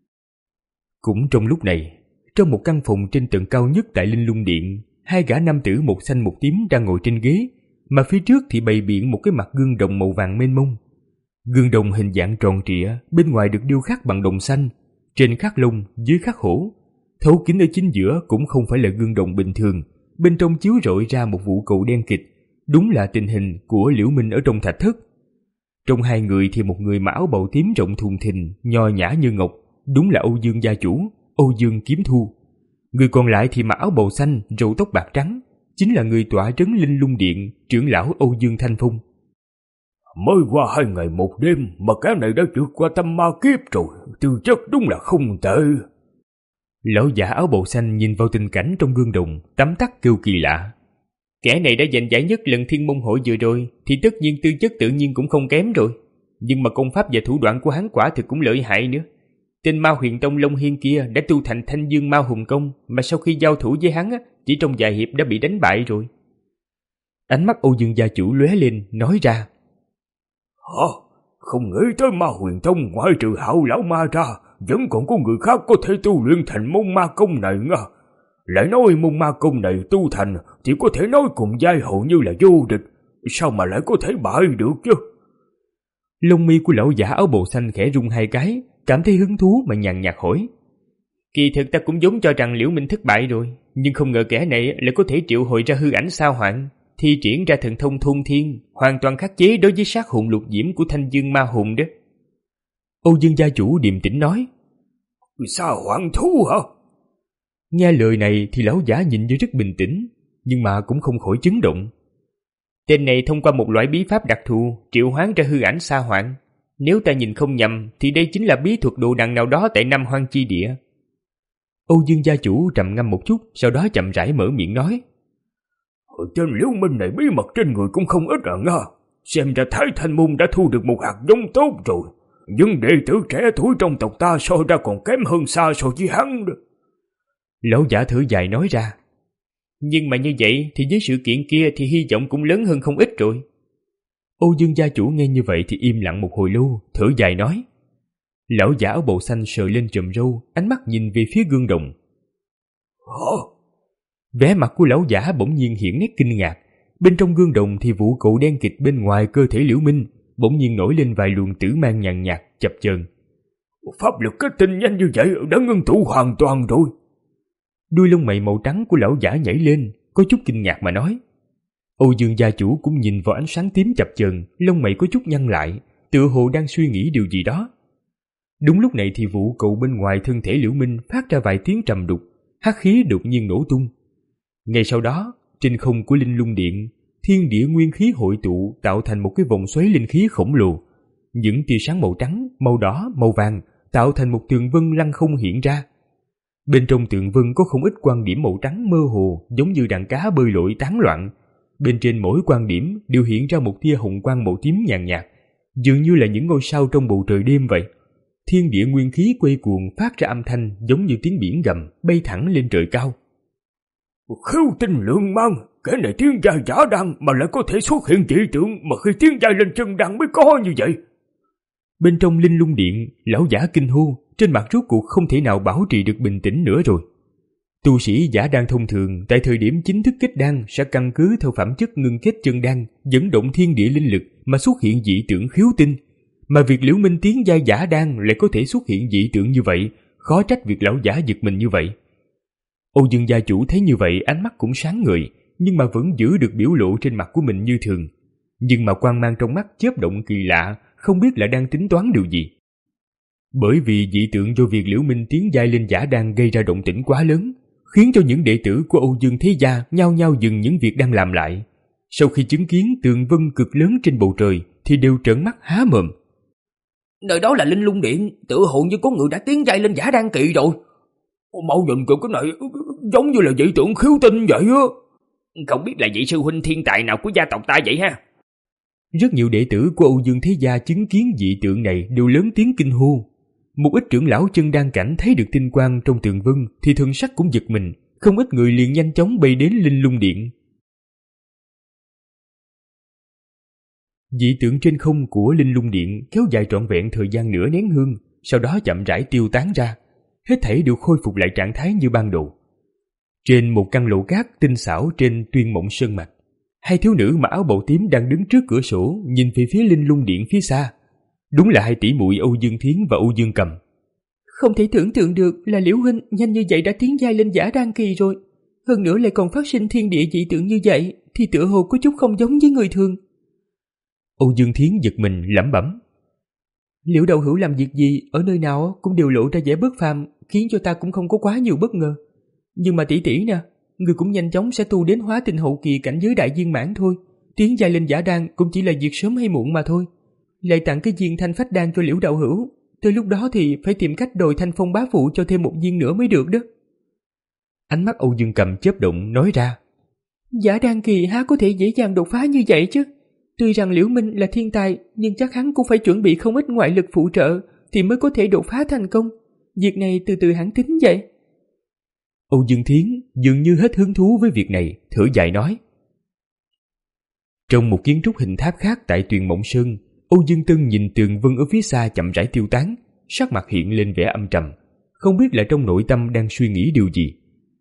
Cũng trong lúc này, trong một căn phòng trên tầng cao nhất tại Linh Lung Điện, hai gã nam tử một xanh một tím đang ngồi trên ghế, mà phía trước thì bày biện một cái mặt gương đồng màu vàng mênh mông. Gương đồng hình dạng tròn trịa, bên ngoài được điêu khắc bằng đồng xanh, trên khắc long, dưới khắc hổ. Thấu kính ở chính giữa cũng không phải là gương đồng bình thường, bên trong chiếu rọi ra một vụ cầu đen kịt, đúng là tình hình của Liễu Minh ở trong thạch thất. Trong hai người thì một người mặc áo bào tím rộng thùng thình, nho nhã như ngọc, đúng là Âu Dương gia chủ, Âu Dương Kiếm Thu. Người còn lại thì mặc áo bào xanh, râu tóc bạc trắng, chính là người tọa trấn Linh Lung Điện, trưởng lão Âu Dương Thanh Phong. Mới qua hai ngày một đêm mà cái này đã vượt qua tâm ma kiếp rồi, tư chất đúng là không tệ. Lão giả áo bào xanh nhìn vào tình cảnh trong gương đồng, tấm tắc kêu kỳ lạ. Kẻ này đã giành giải nhất lần Thiên Môn Hội vừa rồi, thì tất nhiên tư chất tự nhiên cũng không kém rồi. Nhưng mà công pháp và thủ đoạn của hắn quả thực cũng lợi hại nữa. Tên Ma Huyền Tông Long Hiên kia đã tu thành Thanh Dương Ma Hùng Công, mà sau khi giao thủ với hắn chỉ trong vài hiệp đã bị đánh bại rồi. Ánh mắt Âu Dương gia chủ lóe lên, nói ra. Hả? Không nghĩ tới Ma Huyền Tông ngoại trừ Hạo lão ma ra, vẫn còn có người khác có thể tu luyện thành môn ma công này nha. Lại nói môn ma công này tu thành thì có thể nói cùng giai hầu như là vô địch, sao mà lại có thể bại được chứ? Lông mi của lão giả áo bào xanh khẽ rung hai cái, cảm thấy hứng thú mà nhàn nhạt hỏi. Kỳ thực ta cũng vốn cho rằng Liễu Minh thất bại rồi, nhưng không ngờ kẻ này lại có thể triệu hồi ra hư ảnh sao hoạn, thi triển ra thần thông thôn thiên, hoàn toàn khắc chế đối với sát hồn lục diễm của Thanh Dương Ma Hùng đó. Âu Dương gia chủ điềm tĩnh nói. Sao hoạn thú hả? Nghe lời này thì lão giả nhìn như rất bình tĩnh, nhưng mà cũng không khỏi chấn động. Tên này thông qua một loại bí pháp đặc thù triệu hoán ra hư ảnh sa hoạn. Nếu ta nhìn không nhầm thì đây chính là bí thuật đồ đằng nào đó tại Nam Hoang Chi Địa. Âu Dương gia chủ trầm ngâm một chút, sau đó chậm rãi mở miệng nói. Tên Liễu Minh này bí mật trên người cũng không ít à nga. Xem ra Thái Thanh Môn đã thu được một hạt giống tốt rồi. Nhưng đệ tử trẻ tuổi trong tộc ta so ra còn kém hơn xa so với hắn đó. Lão giả thở dài nói ra. Nhưng mà như vậy thì với sự kiện kia thì hy vọng cũng lớn hơn không ít rồi. Âu Dương gia chủ nghe như vậy thì im lặng một hồi lâu, thở dài nói. Lão giả áo bào xanh sờ lên chòm râu, ánh mắt nhìn về phía gương đồng. Hả? Vẻ mặt của lão giả bỗng nhiên hiện nét kinh ngạc. Bên trong gương đồng thì vụ cầu đen kịt bên ngoài cơ thể Liễu Minh bỗng nhiên nổi lên vài luồng tử mang nhàn nhạt chập chờn. Pháp lực kết tinh nhanh như vậy đã ngưng tụ hoàn toàn rồi. Đuôi lông mày màu trắng của lão giả nhảy lên, có chút kinh ngạc mà nói. Âu Dương gia chủ cũng nhìn vào ánh sáng tím chập chờn, lông mày có chút nhăn lại, tựa hồ đang suy nghĩ điều gì đó. Đúng lúc này thì vụ cầu bên ngoài thân thể Liễu Minh phát ra vài tiếng trầm đục, hắc khí đột nhiên nổ tung. Ngay sau đó, trên không của Linh Lung Điện, thiên địa nguyên khí hội tụ tạo thành một cái vòng xoáy linh khí khổng lồ. Những tia sáng màu trắng, màu đỏ, màu vàng tạo thành một tường vân lăng không hiện ra. Bên trong tường vân có không ít quan điểm màu trắng mơ hồ, giống như đàn cá bơi lội tán loạn. Bên trên mỗi quan điểm đều hiện ra một tia hồng quang màu tím nhàn nhạt, dường như là những ngôi sao trong bầu trời đêm vậy. Thiên địa nguyên khí quay cuồng phát ra âm thanh giống như tiếng biển gầm bay thẳng lên trời cao. Khiêu tinh lượng mang, cái này tiến giai giả đan mà lại có thể xuất hiện dị tượng mà khi tiến giai lên chân đan mới có như vậy. Bên trong Linh Lung Điện, lão giả kinh hô, trên mặt rốt cuộc không thể nào bảo trì được bình tĩnh nữa rồi. Tu sĩ giả đan thông thường tại thời điểm chính thức kết đan sẽ căn cứ theo phẩm chất ngưng kết chân đan, dẫn động thiên địa linh lực mà xuất hiện dị tượng khiếu tinh. Mà việc Liễu Minh tiến giai giả đan lại có thể xuất hiện dị tượng như vậy, khó trách việc lão giả giật mình như vậy. Âu Dương gia chủ thấy như vậy, ánh mắt cũng sáng ngời, nhưng mà vẫn giữ được biểu lộ trên mặt của mình như thường. Nhưng mà quang mang trong mắt chớp động kỳ lạ, không biết là đang tính toán điều gì. Bởi vì dị tượng do việc Liễu Minh tiến giai lên giả đan gây ra động tĩnh quá lớn, khiến cho những đệ tử của Âu Dương thế gia nhao nhao dừng những việc đang làm lại. Sau khi chứng kiến tường vân cực lớn trên bầu trời thì đều trợn mắt há mồm. Nơi đó là Linh Lung Điện, tựa hồ như có người đã tiến giai lên giả đan kỳ rồi. Mau nhìn kìa, cái này giống như là dị tượng khiếu tinh vậy á. Không biết là vị sư huynh thiên tài nào của gia tộc ta vậy ha? Rất nhiều đệ tử của Âu Dương thế gia chứng kiến dị tượng này đều lớn tiếng kinh hô. Một ít trưởng lão chân đan cảnh thấy được tinh quang trong tường vân thì thần sắc cũng giật mình, không ít người liền nhanh chóng bay đến Linh Lung Điện. Dị tượng trên không của Linh Lung Điện kéo dài trọn vẹn thời gian nửa nén hương, sau đó chậm rãi tiêu tán ra, hết thảy đều khôi phục lại trạng thái như ban đầu. Trên một căn lầu cát tinh xảo trên Tuyên Mộng Sơn Mạch, hai thiếu nữ mặc áo bào tím đang đứng trước cửa sổ nhìn về phía Linh Lung Điện phía xa. Đúng là hai tỷ muội Âu Dương Thiến và Âu Dương Cầm. Không thể tưởng tượng được là Liễu huynh nhanh như vậy đã tiến giai lên giả đan kỳ rồi. Hơn nữa lại còn phát sinh thiên địa dị tượng như vậy, thì tựa hồ có chút không giống với người thường. Âu Dương Thiến giật mình lẩm bẩm. Liễu đạo hữu làm việc gì ở nơi nào cũng đều lộ ra vẻ bất phàm, khiến cho ta cũng không có quá nhiều bất ngờ. Nhưng mà tỷ tỷ nè, người cũng nhanh chóng sẽ tu đến hóa tinh hậu kỳ cảnh giới đại viên mãn thôi. Tiến giai lên giả đan cũng chỉ là việc sớm hay muộn mà thôi. Lại tặng cái viên thanh phách đan cho Liễu đạo hữu, tới lúc đó thì phải tìm cách đòi thanh phong bá phụ cho thêm một viên nữa mới được đó. Ánh mắt Âu Dương Cầm chớp động nói ra. Giả đan kỳ há có thể dễ dàng đột phá như vậy chứ? Tuy rằng Liễu Minh là thiên tài, nhưng chắc hắn cũng phải chuẩn bị không ít ngoại lực phụ trợ thì mới có thể đột phá thành công. Việc này từ từ hẳn tính vậy. Âu Dương Thiến dường như hết hứng thú với việc này, thở dài nói. Trong một kiến trúc hình tháp khác tại Tuyền Mộng Sơn, Âu Dương Tân nhìn tường vân ở phía xa chậm rãi tiêu tán, sắc mặt hiện lên vẻ âm trầm, không biết là trong nội tâm đang suy nghĩ điều gì.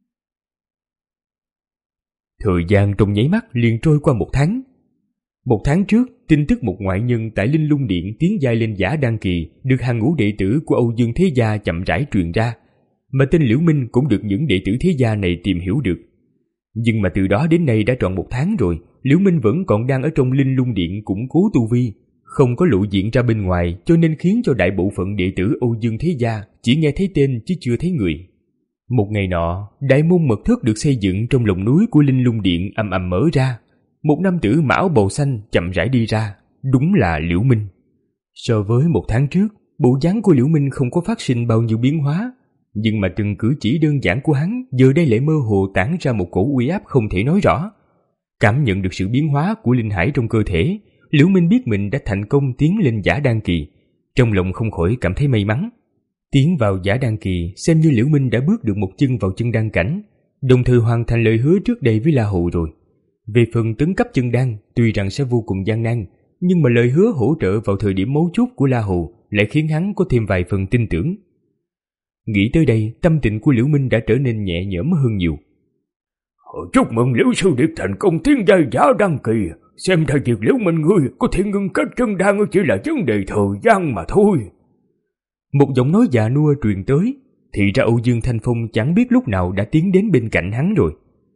Thời gian trong nháy mắt liền trôi qua một tháng. Một tháng trước, tin tức một ngoại nhân tại Linh Lung Điện tiến giai lên giả đan kỳ được hàng ngũ đệ tử của Âu Dương Thế Gia chậm rãi truyền ra, mà tên Liễu Minh cũng được những đệ tử Thế Gia này tìm hiểu được. Nhưng mà từ đó đến nay đã tròn một tháng rồi, Liễu Minh vẫn còn đang ở trong Linh Lung Điện củng cố tu vi, không có lộ diện ra bên ngoài, cho nên khiến cho đại bộ phận đệ tử Âu Dương Thế Gia chỉ nghe thấy tên chứ chưa thấy người. Một ngày nọ, đại môn mật thất được xây dựng trong lòng núi của Linh Lung Điện ầm ầm mở ra. Một nam tử mặc áo bào xanh chậm rãi đi ra, đúng là Liễu Minh. So với một tháng trước, bộ dáng của Liễu Minh không có phát sinh bao nhiêu biến hóa, nhưng mà từng cử chỉ đơn giản của hắn giờ đây lại mơ hồ tản ra một cổ uy áp không thể nói rõ. Cảm nhận được sự biến hóa của linh hải trong cơ thể, Liễu Minh biết mình đã thành công tiến lên giả đan kỳ, trong lòng không khỏi cảm thấy may mắn. Tiến vào giả đan kỳ xem như Liễu Minh đã bước được một chân vào chân đan cảnh, đồng thời hoàn thành lời hứa trước đây với La Hầu rồi. Về phần tấn cấp chân đan, tuy rằng sẽ vô cùng gian nan, nhưng mà lời hứa hỗ trợ vào thời điểm mấu chốt của La Hầu lại khiến hắn có thêm vài phần tin tưởng. Nghĩ tới đây, tâm tình của Liễu Minh đã trở nên nhẹ nhõm hơn nhiều. Chúc mừng Liễu sư điệp thành công tiến giai giả đan kỳ, xem ra việc Liễu Minh ngươi có thể ngưng kết chân đan chỉ là vấn đề thời gian mà thôi. Một giọng nói già nua truyền tới, thì ra Âu Dương Thanh Phong chẳng biết lúc nào đã tiến đến bên cạnh hắn rồi.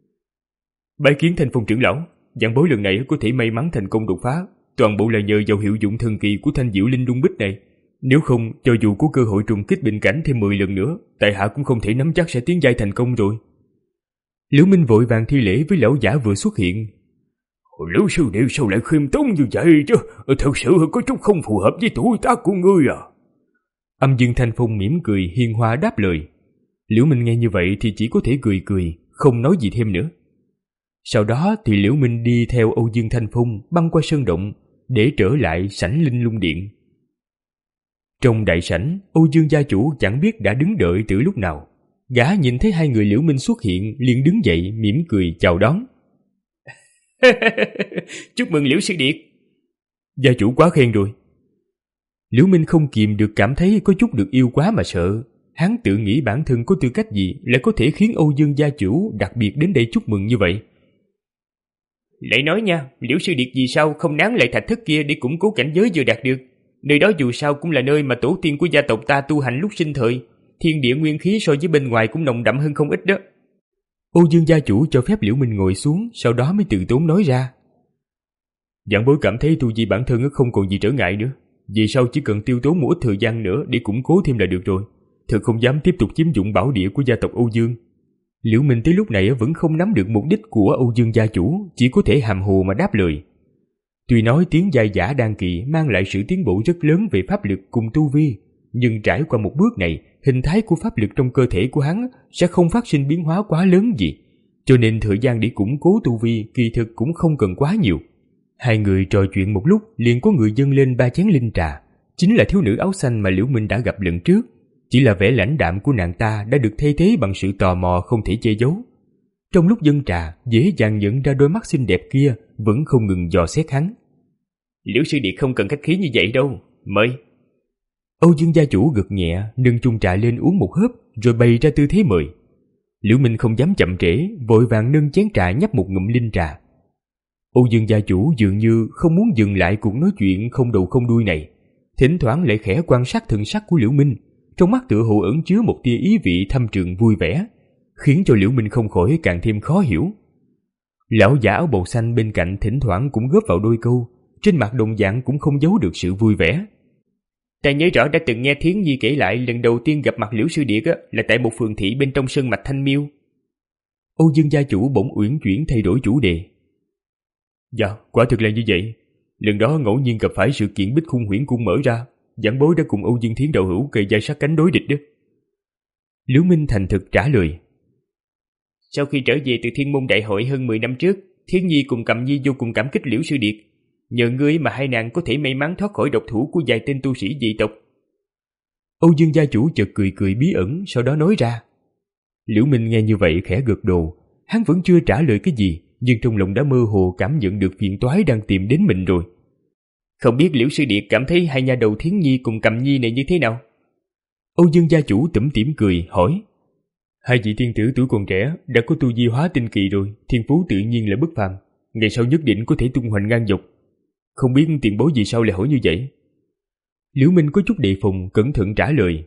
Bái kiến Thanh Phong trưởng lão, vạn bối lần này có thể may mắn thành công đột phá, toàn bộ là nhờ vào hiệu dụng thần kỳ của thanh diệu linh lung bích này. Nếu không, cho dù có cơ hội trùng kích bình cảnh thêm mười lần nữa, tại hạ cũng không thể nắm chắc sẽ tiến giai thành công rồi. Liễu Minh vội vàng thi lễ với lão giả vừa xuất hiện. Liễu sư đệ sao lại khiêm tốn như vậy chứ? Thật sự có chút không phù hợp với tuổi tác của ngươi à? Âm Dương Thanh Phong mỉm cười hiền hòa đáp lời. Liễu Minh nghe như vậy thì chỉ có thể cười cười, không nói gì thêm nữa. Sau đó thì Liễu Minh đi theo Âu Dương Thanh Phong băng qua sơn động để trở lại sảnh Linh Lung Điện. Trong đại sảnh, Âu Dương gia chủ chẳng biết đã đứng đợi từ lúc nào. Gã nhìn thấy hai người Liễu Minh xuất hiện liền đứng dậy mỉm cười chào đón. Chúc mừng Liễu sư điệt. Gia chủ quá khen rồi. Liễu Minh không kìm được cảm thấy có chút được yêu quá mà sợ. Hắn tự nghĩ bản thân có tư cách gì lại có thể khiến Âu Dương gia chủ đặc biệt đến đây chúc mừng như vậy. Lại nói nha, Liễu sư điệt vì sao không nán lại thạch thất kia để củng cố cảnh giới vừa đạt được. Nơi đó dù sao cũng là nơi mà tổ tiên của gia tộc ta tu hành lúc sinh thời, thiên địa nguyên khí so với bên ngoài cũng nồng đậm hơn không ít đó. Âu Dương gia chủ cho phép Liễu Minh ngồi xuống, sau đó mới từ tốn nói ra. Vạn bối cảm thấy tu vi bản thân không còn gì trở ngại nữa, vì sao chỉ cần tiêu tốn một ít thời gian nữa để củng cố thêm là được rồi. Thật không dám tiếp tục chiếm dụng bảo địa của gia tộc Âu Dương. Liễu Minh tới lúc này vẫn không nắm được mục đích của Âu Dương gia chủ, chỉ có thể hàm hồ mà đáp lời. Tuy nói tiến giai giả đan kỳ mang lại sự tiến bộ rất lớn về pháp lực cùng tu vi, nhưng trải qua một bước này, hình thái của pháp lực trong cơ thể của hắn sẽ không phát sinh biến hóa quá lớn gì, cho nên thời gian để củng cố tu vi kỳ thực cũng không cần quá nhiều. Hai người trò chuyện một lúc liền có người dâng lên ba chén linh trà, chính là thiếu nữ áo xanh mà Liễu Minh đã gặp lần trước, chỉ là vẻ lãnh đạm của nàng ta đã được thay thế bằng sự tò mò không thể che giấu. Trong lúc dâng trà, dễ dàng nhận ra đôi mắt xinh đẹp kia vẫn không ngừng dò xét hắn. Liễu sư điệt không cần khách khí như vậy đâu, mời. Âu Dương gia chủ gật nhẹ, nâng chung trà lên uống một hớp, rồi bày ra tư thế mời. Liễu Minh không dám chậm trễ, vội vàng nâng chén trà nhấp một ngụm linh trà. Âu Dương gia chủ dường như không muốn dừng lại cuộc nói chuyện không đầu không đuôi này, thỉnh thoảng lại khẽ quan sát thần sắc của Liễu Minh, trong mắt tựa hồ ẩn chứa một tia ý vị thâm trường vui vẻ, khiến cho Liễu Minh không khỏi càng thêm khó hiểu. Lão giả áo bào xanh bên cạnh thỉnh thoảng cũng góp vào đôi câu, trên mặt đồng dạng cũng không giấu được sự vui vẻ. Ta nhớ rõ đã từng nghe Thiến Nhi kể lại lần đầu tiên gặp mặt Liễu sư điệt là tại một phường thị bên trong sơn mạch Thanh Miêu. Âu Dương gia chủ bỗng uyển chuyển thay đổi chủ đề. Dạ, quả thực là như vậy. Lần đó ngẫu nhiên gặp phải sự kiện Bích Khung Huyễn Cung mở ra, giảng bối đã cùng Âu Dương Thiến đạo hữu kề vai sát cánh đối địch đó. Liễu Minh thành thực trả lời. Sau khi trở về từ Thiên Môn Đại hội hơn mười năm trước, Thiến Nhi cùng Cẩm Nhi vô cùng cảm kích Liễu sư điệt. Nhờ ngươi mà hai nàng có thể may mắn thoát khỏi độc thủ của vài tên tu sĩ dị tộc. Âu Dương gia chủ chợt cười cười bí ẩn, sau đó nói ra. Liễu Minh nghe như vậy khẽ gật đầu, hắn vẫn chưa trả lời cái gì, nhưng trong lòng đã mơ hồ cảm nhận được phiền toái đang tìm đến mình rồi. Không biết Liễu sư điệt cảm thấy hai nha đầu Thiến Nhi cùng Cẩm Nhi này như thế nào? Âu Dương gia chủ tủm tỉm cười hỏi. Hai vị tiên tử tuổi còn trẻ đã có tu vi hóa tinh kỳ rồi, thiên phú tự nhiên là bất phàm, ngày sau nhất định có thể tung hoành ngang dọc. Không biết tiền bối vì sao lại hỏi như vậy? Liễu Minh có chút đề phòng, cẩn thận trả lời.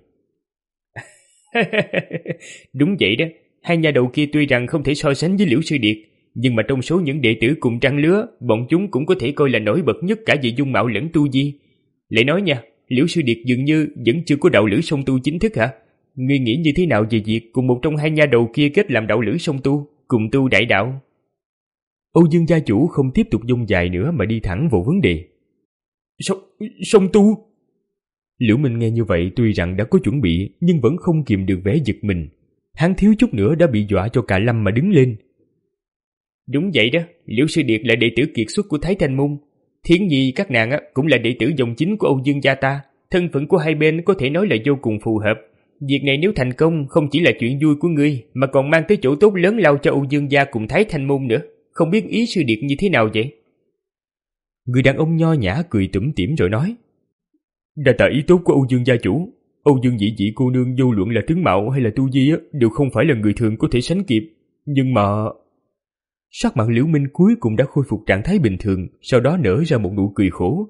Đúng vậy đó, hai nhà đầu kia tuy rằng không thể so sánh với Liễu sư điệt, nhưng mà trong số những đệ tử cùng trang lứa, bọn chúng cũng có thể coi là nổi bật nhất cả về dung mạo lẫn tu vi. Lại nói nha, Liễu sư điệt dường như vẫn chưa có đạo lữ song tu chính thức hả? Ngươi nghĩ như thế nào về việc cùng một trong hai nha đầu kia kết làm đạo lữ song tu, cùng tu đại đạo? Âu Dương gia chủ không tiếp tục dông dài nữa mà đi thẳng vào vấn đề. Song, song tu? Liễu Minh nghe như vậy tuy rằng đã có chuẩn bị, nhưng vẫn không kìm được vẻ giật mình. Hắn thiếu chút nữa đã bị dọa cho cả lâm mà đứng lên. Đúng vậy đó, Liễu sư điệt là đệ tử kiệt xuất của Thái Thanh Môn. Thiến Nhi các nàng cũng là đệ tử dòng chính của Âu Dương gia ta. Thân phận của hai bên có thể nói là vô cùng phù hợp. Việc này nếu thành công không chỉ là chuyện vui của ngươi, mà còn mang tới chỗ tốt lớn lao cho Âu Dương gia cùng Thái Thanh Môn nữa. Không biết ý sư điệt như thế nào vậy? Người đàn ông nho nhã cười tủm tỉm rồi nói. Đa tạ ý tốt của Âu Dương gia chủ. Âu Dương dĩ dĩ cô nương vô luận là tướng mạo hay là tu vi á, đều không phải là người thường có thể sánh kịp. Nhưng mà... Sắc mặt Liễu Minh cuối cùng đã khôi phục trạng thái bình thường, sau đó nở ra một nụ cười khổ.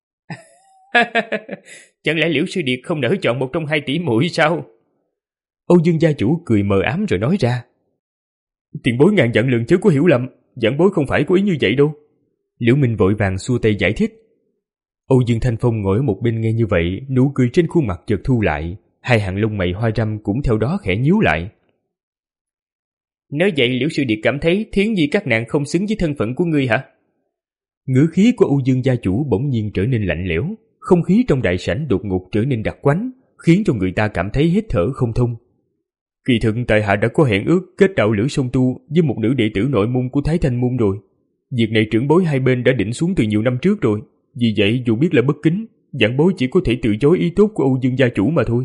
Chẳng lẽ Liễu sư điệt không nỡ chọn một trong hai tỷ muội sao? Âu Dương gia chủ cười mờ ám rồi nói ra. Tiền bối ngàn dặn lần chớ có hiểu lầm, giảng bối không phải có ý như vậy đâu. Liễu Minh vội vàng xua tay giải thích. Âu Dương Thanh Phong ngồi ở một bên nghe như vậy, nụ cười trên khuôn mặt chợt thu lại, hai hàng lông mày hoa râm cũng theo đó khẽ nhíu lại. Nếu vậy Liễu sư điệt cảm thấy Thiến Nhi các nàng không xứng với thân phận của ngươi hả? Ngữ khí của Âu Dương gia chủ bỗng nhiên trở nên lạnh lẽo, không khí trong đại sảnh đột ngột trở nên đặc quánh, khiến cho người ta cảm thấy hít thở không thông. Kỳ thực tại hạ đã có hẹn ước kết đạo lữ song tu với một nữ đệ tử nội môn của Thái Thanh Môn rồi. Việc này trưởng bối hai bên đã định xuống từ nhiều năm trước rồi. Vì vậy dù biết là bất kính, giảng bối chỉ có thể từ chối ý tốt của Âu Dương gia chủ mà thôi.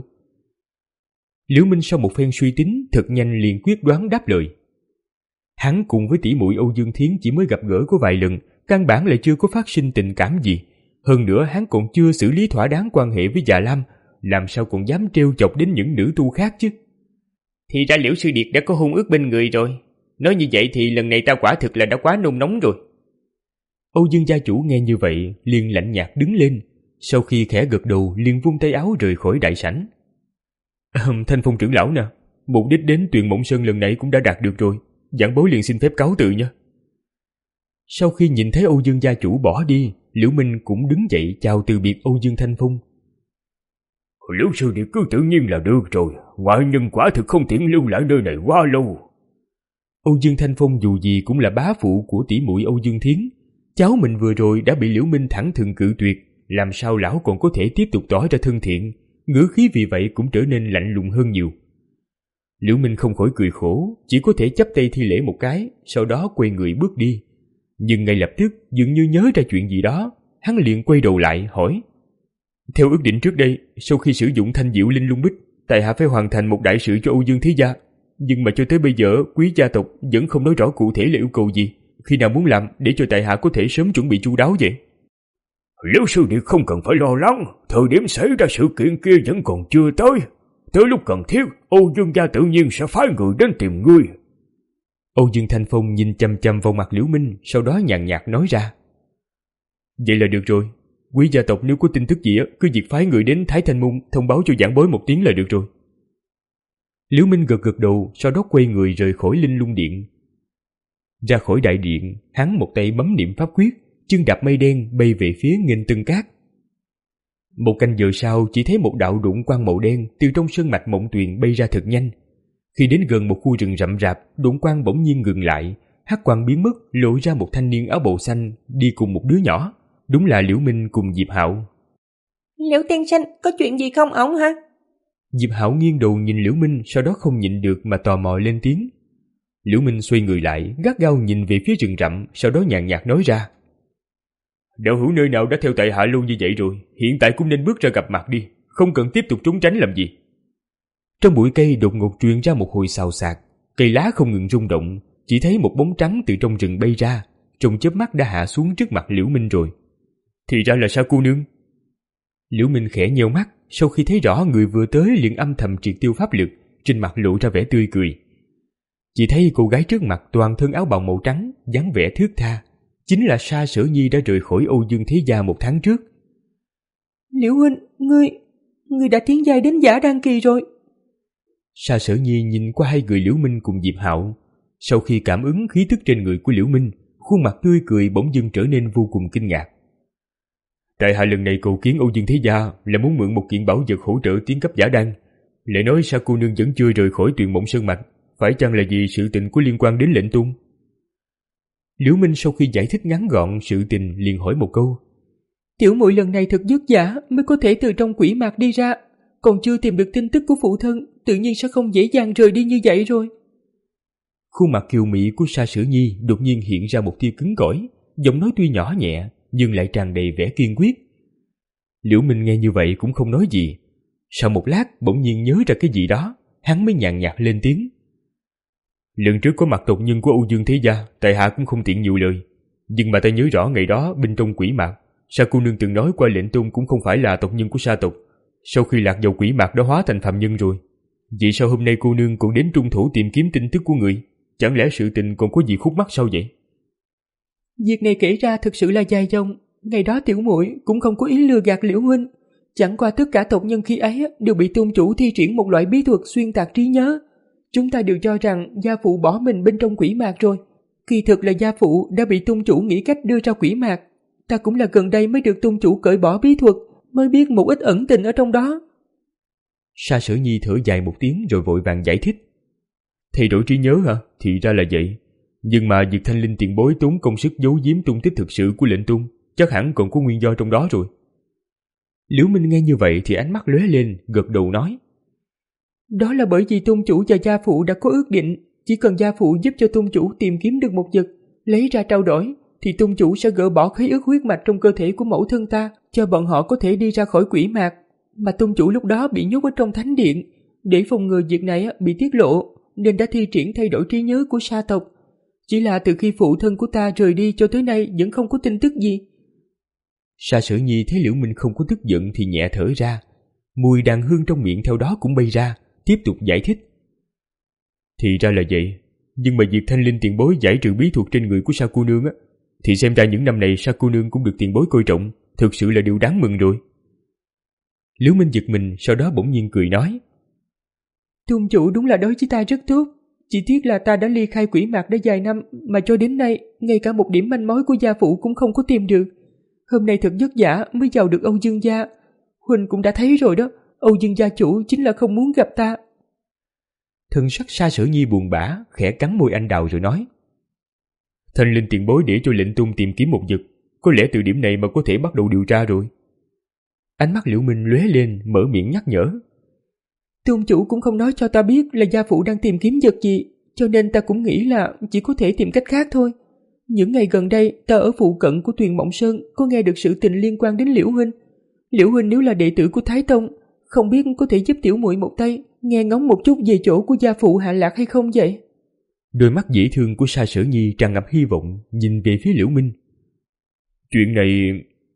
Liễu Minh sau một phen suy tính, thật nhanh liền quyết đoán đáp lời. Hắn cùng với tỷ muội Âu Dương Thiến chỉ mới gặp gỡ có vài lần, căn bản lại chưa có phát sinh tình cảm gì. Hơn nữa hắn còn chưa xử lý thỏa đáng quan hệ với Dạ Lam, làm sao còn dám trêu chọc đến những nữ tu khác chứ? Thì ra Liễu sư điệt đã có hôn ước bên người rồi. Nói như vậy thì lần này ta quả thực là đã quá nôn nóng rồi. Âu Dương gia chủ nghe như vậy liền lạnh nhạt đứng lên, sau khi khẽ gật đầu liền vung tay áo rời khỏi đại sảnh. Thanh Phong trưởng lão nè, mục đích đến Tuyền Mộng Sơn lần này cũng đã đạt được rồi, giảng bối liền xin phép cáo từ nha. Sau khi nhìn thấy Âu Dương gia chủ bỏ đi, Liễu Minh cũng đứng dậy chào từ biệt Âu Dương Thanh Phong. Liễu sư điệt cứ tự nhiên là được rồi, ngoại nhân quả thực không tiện lưu lại nơi này quá lâu. Âu Dương Thanh Phong dù gì cũng là bá phụ của tỷ muội Âu Dương Thiến, cháu mình vừa rồi đã bị Liễu Minh thẳng thừng cự tuyệt, làm sao lão còn có thể tiếp tục tỏ ra thân thiện, ngữ khí vì vậy cũng trở nên lạnh lùng hơn nhiều. Liễu Minh không khỏi cười khổ, chỉ có thể chắp tay thi lễ một cái, sau đó quay người bước đi. Nhưng ngay lập tức dường như nhớ ra chuyện gì đó, hắn liền quay đầu lại hỏi. Theo ước định trước đây, sau khi sử dụng thanh diệu linh lung bích, tại hạ phải hoàn thành một đại sự cho Âu Dương Thế gia. Nhưng mà cho tới bây giờ quý gia tộc vẫn không nói rõ cụ thể là yêu cầu gì, khi nào muốn làm để cho tại hạ có thể sớm chuẩn bị chu đáo vậy. Liễu sư đệ không cần phải lo lắng, thời điểm xảy ra sự kiện kia vẫn còn chưa tới. Tới lúc cần thiết, Âu Dương gia tự nhiên sẽ phái người đến tìm ngươi. Âu Dương Thanh Phong nhìn chăm chăm vào mặt Liễu Minh, sau đó nhàn nhạt nói ra. Vậy là được rồi, quý gia tộc nếu có tin tức gì cứ việc phái người đến Thái Thanh Môn thông báo cho giảng bối một tiếng là được rồi. Liễu Minh gật gật đầu, sau đó quay người rời khỏi Linh Lung Điện. Ra khỏi đại điện, hắn một tay bấm niệm pháp quyết, chân đạp mây đen bay về phía Nghênh Tân Cát. Một canh giờ sau, chỉ thấy một đạo đụng quang màu đen từ trong sơn mạch Mộng Tuyền bay ra thật nhanh. Khi đến gần một khu rừng rậm rạp, đụng quang bỗng nhiên ngừng lại, hắc quang biến mất, lộ ra một thanh niên áo bào xanh đi cùng một đứa nhỏ. Đúng là Liễu Minh cùng Diệp Hạo. Liễu tiên sinh, có chuyện gì không ổn hả? Diệp Hạo nghiêng đầu nhìn Liễu Minh, sau đó không nhịn được mà tò mò lên tiếng. Liễu Minh xoay người lại, gắt gao nhìn về phía rừng rậm, sau đó nhàn nhạt nói ra. Đạo hữu nơi nào đã theo tại hạ lâu như vậy rồi, hiện tại cũng nên bước ra gặp mặt đi, không cần tiếp tục trốn tránh làm gì. Trong bụi cây đột ngột truyền ra một hồi xào xạc, cây lá không ngừng rung động, chỉ thấy một bóng trắng từ trong rừng bay ra, trong chớp mắt đã hạ xuống trước mặt Liễu Minh rồi. Thì ra là Sa cô nương. Liễu Minh khẽ nheo mắt, sau khi thấy rõ người vừa tới liền âm thầm triệt tiêu pháp lực, trên mặt lộ ra vẻ tươi cười. Chỉ thấy cô gái trước mặt toàn thân áo bào màu trắng, dáng vẻ thướt tha, chính là Sa Sở Nhi đã rời khỏi Âu Dương thế gia một tháng trước. Liễu huynh, ngươi, ngươi đã tiến giai đến giả đan kỳ rồi. Sa Sở Nhi nhìn qua hai người Liễu Minh cùng Diệp Hạo, sau khi cảm ứng khí tức trên người của Liễu Minh, khuôn mặt tươi cười bỗng dưng trở nên vô cùng kinh ngạc. Tại hạ lần này cầu kiến Âu Dương thế gia là muốn mượn một kiện bảo vật hỗ trợ tiến cấp giả đan. Lại nói Sa cô nương vẫn chưa rời khỏi Tuyền Mộng Sơn mạch, phải chăng là vì sự tình có liên quan đến lệnh tôn? Liễu Minh sau khi giải thích ngắn gọn sự tình liền hỏi một câu. Tiểu muội lần này thật vất vả mới có thể từ trong quỷ mạc đi ra, còn chưa tìm được tin tức của phụ thân, tự nhiên sẽ không dễ dàng rời đi như vậy rồi. Khuôn mặt kiều mỹ của Sa Sử Nhi đột nhiên hiện ra một tia cứng cỏi, giọng nói tuy nhỏ nhẹ nhưng lại tràn đầy vẻ kiên quyết. Liễu Minh nghe như vậy cũng không nói gì. Sau một lát bỗng nhiên nhớ ra cái gì đó, hắn mới nhàn nhạt lên tiếng. Lần trước có mặt tộc nhân của Âu Dương thế gia, tại hạ cũng không tiện nhiều lời, nhưng mà ta nhớ rõ ngày đó bên trong quỷ mạc, Sa cô nương từng nói qua lệnh tôn cũng không phải là tộc nhân của Sa tộc. Sau khi lạc vào quỷ mạc đã hóa thành phàm nhân rồi. Vậy sao hôm nay cô nương còn đến trung thủ tìm kiếm tin tức của người? Chẳng lẽ sự tình còn có gì khúc mắc sao vậy? Việc này kể ra thực sự là dài dòng. Ngày đó tiểu muội cũng không có ý lừa gạt Liễu huynh. Chẳng qua tất cả tộc nhân khi ấy đều bị tôn chủ thi triển một loại bí thuật xuyên tạc trí nhớ. Chúng ta đều cho rằng gia phụ bỏ mình bên trong quỷ mạc rồi. Kỳ thực là gia phụ đã bị tôn chủ nghĩ cách đưa ra quỷ mạc. Ta cũng là gần đây mới được tôn chủ cởi bỏ bí thuật, mới biết một ít ẩn tình ở trong đó. Sa Sở Nhi thở dài một tiếng rồi vội vàng giải thích. Thay đổi trí nhớ hả? Thì ra là vậy. Nhưng mà việc Thanh Linh tiền bối tốn công sức giấu giếm tung tích thực sự của lệnh tôn, chắc hẳn còn có nguyên do trong đó rồi. Liễu Minh nghe như vậy thì ánh mắt lóe lên, gật đầu nói. Đó là bởi vì tôn chủ và gia phụ đã có ước định, chỉ cần gia phụ giúp cho tôn chủ tìm kiếm được một vật, lấy ra trao đổi, thì tôn chủ sẽ gỡ bỏ khế ước huyết mạch trong cơ thể của mẫu thân ta, cho bọn họ có thể đi ra khỏi quỷ mạc. Mà tôn chủ lúc đó bị nhốt ở trong thánh điện, để phòng ngừa việc này bị tiết lộ, nên đã thi triển thay đổi trí nhớ của Sa tộc. Chỉ là từ khi phụ thân của ta rời đi cho tới nay vẫn không có tin tức gì. Sa Sở Nhi thấy Liễu Minh không có tức giận thì nhẹ thở ra, mùi đàn hương trong miệng theo đó cũng bay ra, tiếp tục giải thích. Thì ra là vậy, nhưng mà việc Thanh Linh tiền bối giải trừ bí thuật trên người của Sa cô nương á, thì xem ra những năm này Sa cô nương cũng được tiền bối coi trọng, thực sự là điều đáng mừng rồi. Liễu Minh giật mình, sau đó bỗng nhiên cười nói. Tôn chủ đúng là đối với ta rất tốt, chỉ tiếc là ta đã ly khai quỷ mạc đã vài năm, mà cho đến nay ngay cả một điểm manh mối của gia phụ cũng không có tìm được. Hôm nay thật vất vả mới vào được Âu Dương gia. Huynh cũng đã thấy rồi đó, Âu Dương gia chủ chính là không muốn gặp ta. Thân sắc Sa Sở Nhi buồn bã, khẽ cắn môi anh đào rồi nói. Thanh Linh tiền bối để cho lệnh tôn tìm kiếm một vật, có lẽ từ điểm này mà có thể bắt đầu điều tra rồi. Ánh mắt Liễu Minh lóe lên, mở miệng nhắc nhở. Tôn chủ cũng không nói cho ta biết là gia phụ đang tìm kiếm vật gì, cho nên ta cũng nghĩ là chỉ có thể tìm cách khác thôi. Những ngày gần đây ta ở phụ cận của Tuyền Mộng Sơn có nghe được sự tình liên quan đến Liễu huynh. Liễu huynh nếu là đệ tử của Thái Tông, không biết có thể giúp tiểu muội một tay, nghe ngóng một chút về chỗ của gia phụ hạ lạc hay không vậy? Đôi mắt dễ thương của Sa Sở Nhi tràn ngập hy vọng, nhìn về phía Liễu Minh. Chuyện này...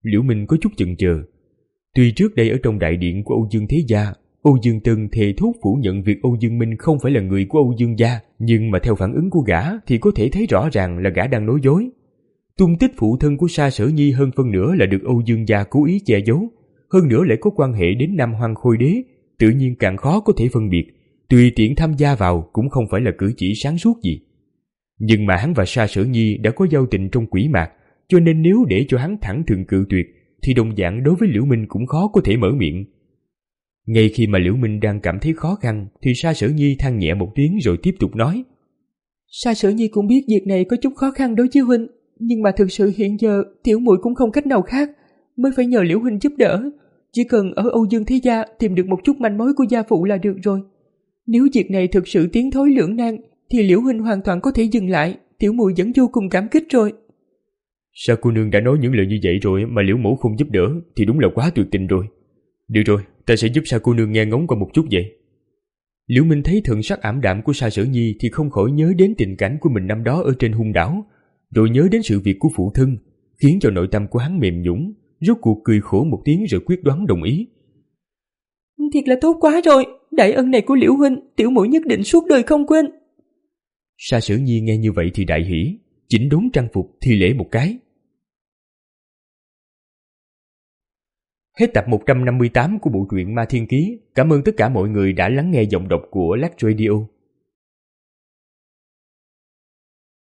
Liễu Minh có chút chần chờ. Tuy trước đây ở trong đại điện của Âu Dương Thế Gia, Âu Dương Tân thề thốt phủ nhận việc Âu Dương Minh không phải là người của Âu Dương gia, nhưng mà theo phản ứng của gã thì có thể thấy rõ ràng là gã đang nói dối. Tung tích phụ thân của Sa Sở Nhi hơn phân nửa là được Âu Dương gia cố ý che giấu, hơn nữa lại có quan hệ đến Nam Hoang Khôi Đế, tự nhiên càng khó có thể phân biệt, tùy tiện tham gia vào cũng không phải là cử chỉ sáng suốt gì. Nhưng mà hắn và Sa Sở Nhi đã có giao tình trong quỷ mạc, cho nên nếu để cho hắn thẳng thừng cự tuyệt thì đồng dạng đối với Liễu Minh cũng khó có thể mở miệng. Ngay khi mà Liễu Minh đang cảm thấy khó khăn thì Sa Sở Nhi than nhẹ một tiếng rồi tiếp tục nói: Sa Sở Nhi cũng biết việc này có chút khó khăn đối với huynh, nhưng mà thực sự hiện giờ tiểu muội cũng không cách nào khác, mới phải nhờ Liễu huynh giúp đỡ. Chỉ cần ở Âu Dương Thế Gia tìm được một chút manh mối của gia phụ là được rồi. Nếu việc này thực sự tiến thối lưỡng nan thì Liễu huynh hoàn toàn có thể dừng lại, tiểu muội vẫn vô cùng cảm kích rồi. Sa cô nương đã nói những lời như vậy rồi mà Liễu mẫu không giúp đỡ thì đúng là quá tuyệt tình rồi. Được rồi, ta sẽ giúp Sa cô nương nghe ngóng qua một chút vậy. Liễu Minh thấy thần sắc ảm đạm của Sa Sở Nhi thì không khỏi nhớ đến tình cảnh của mình năm đó ở trên hung đảo, rồi nhớ đến sự việc của phụ thân, khiến cho nội tâm của hắn mềm nhũn, rốt cuộc cười khổ một tiếng rồi quyết đoán đồng ý. Thiệt là tốt quá rồi, đại ân này của Liễu huynh, tiểu muội nhất định suốt đời không quên. Sa Sở Nhi nghe như vậy thì đại hỉ, chỉnh đốn trang phục thi lễ một cái. Hết tập một trăm năm mươi tám của bộ truyện Ma Thiên Ký. Cảm ơn tất cả mọi người đã lắng nghe giọng đọc của Lắc Radio.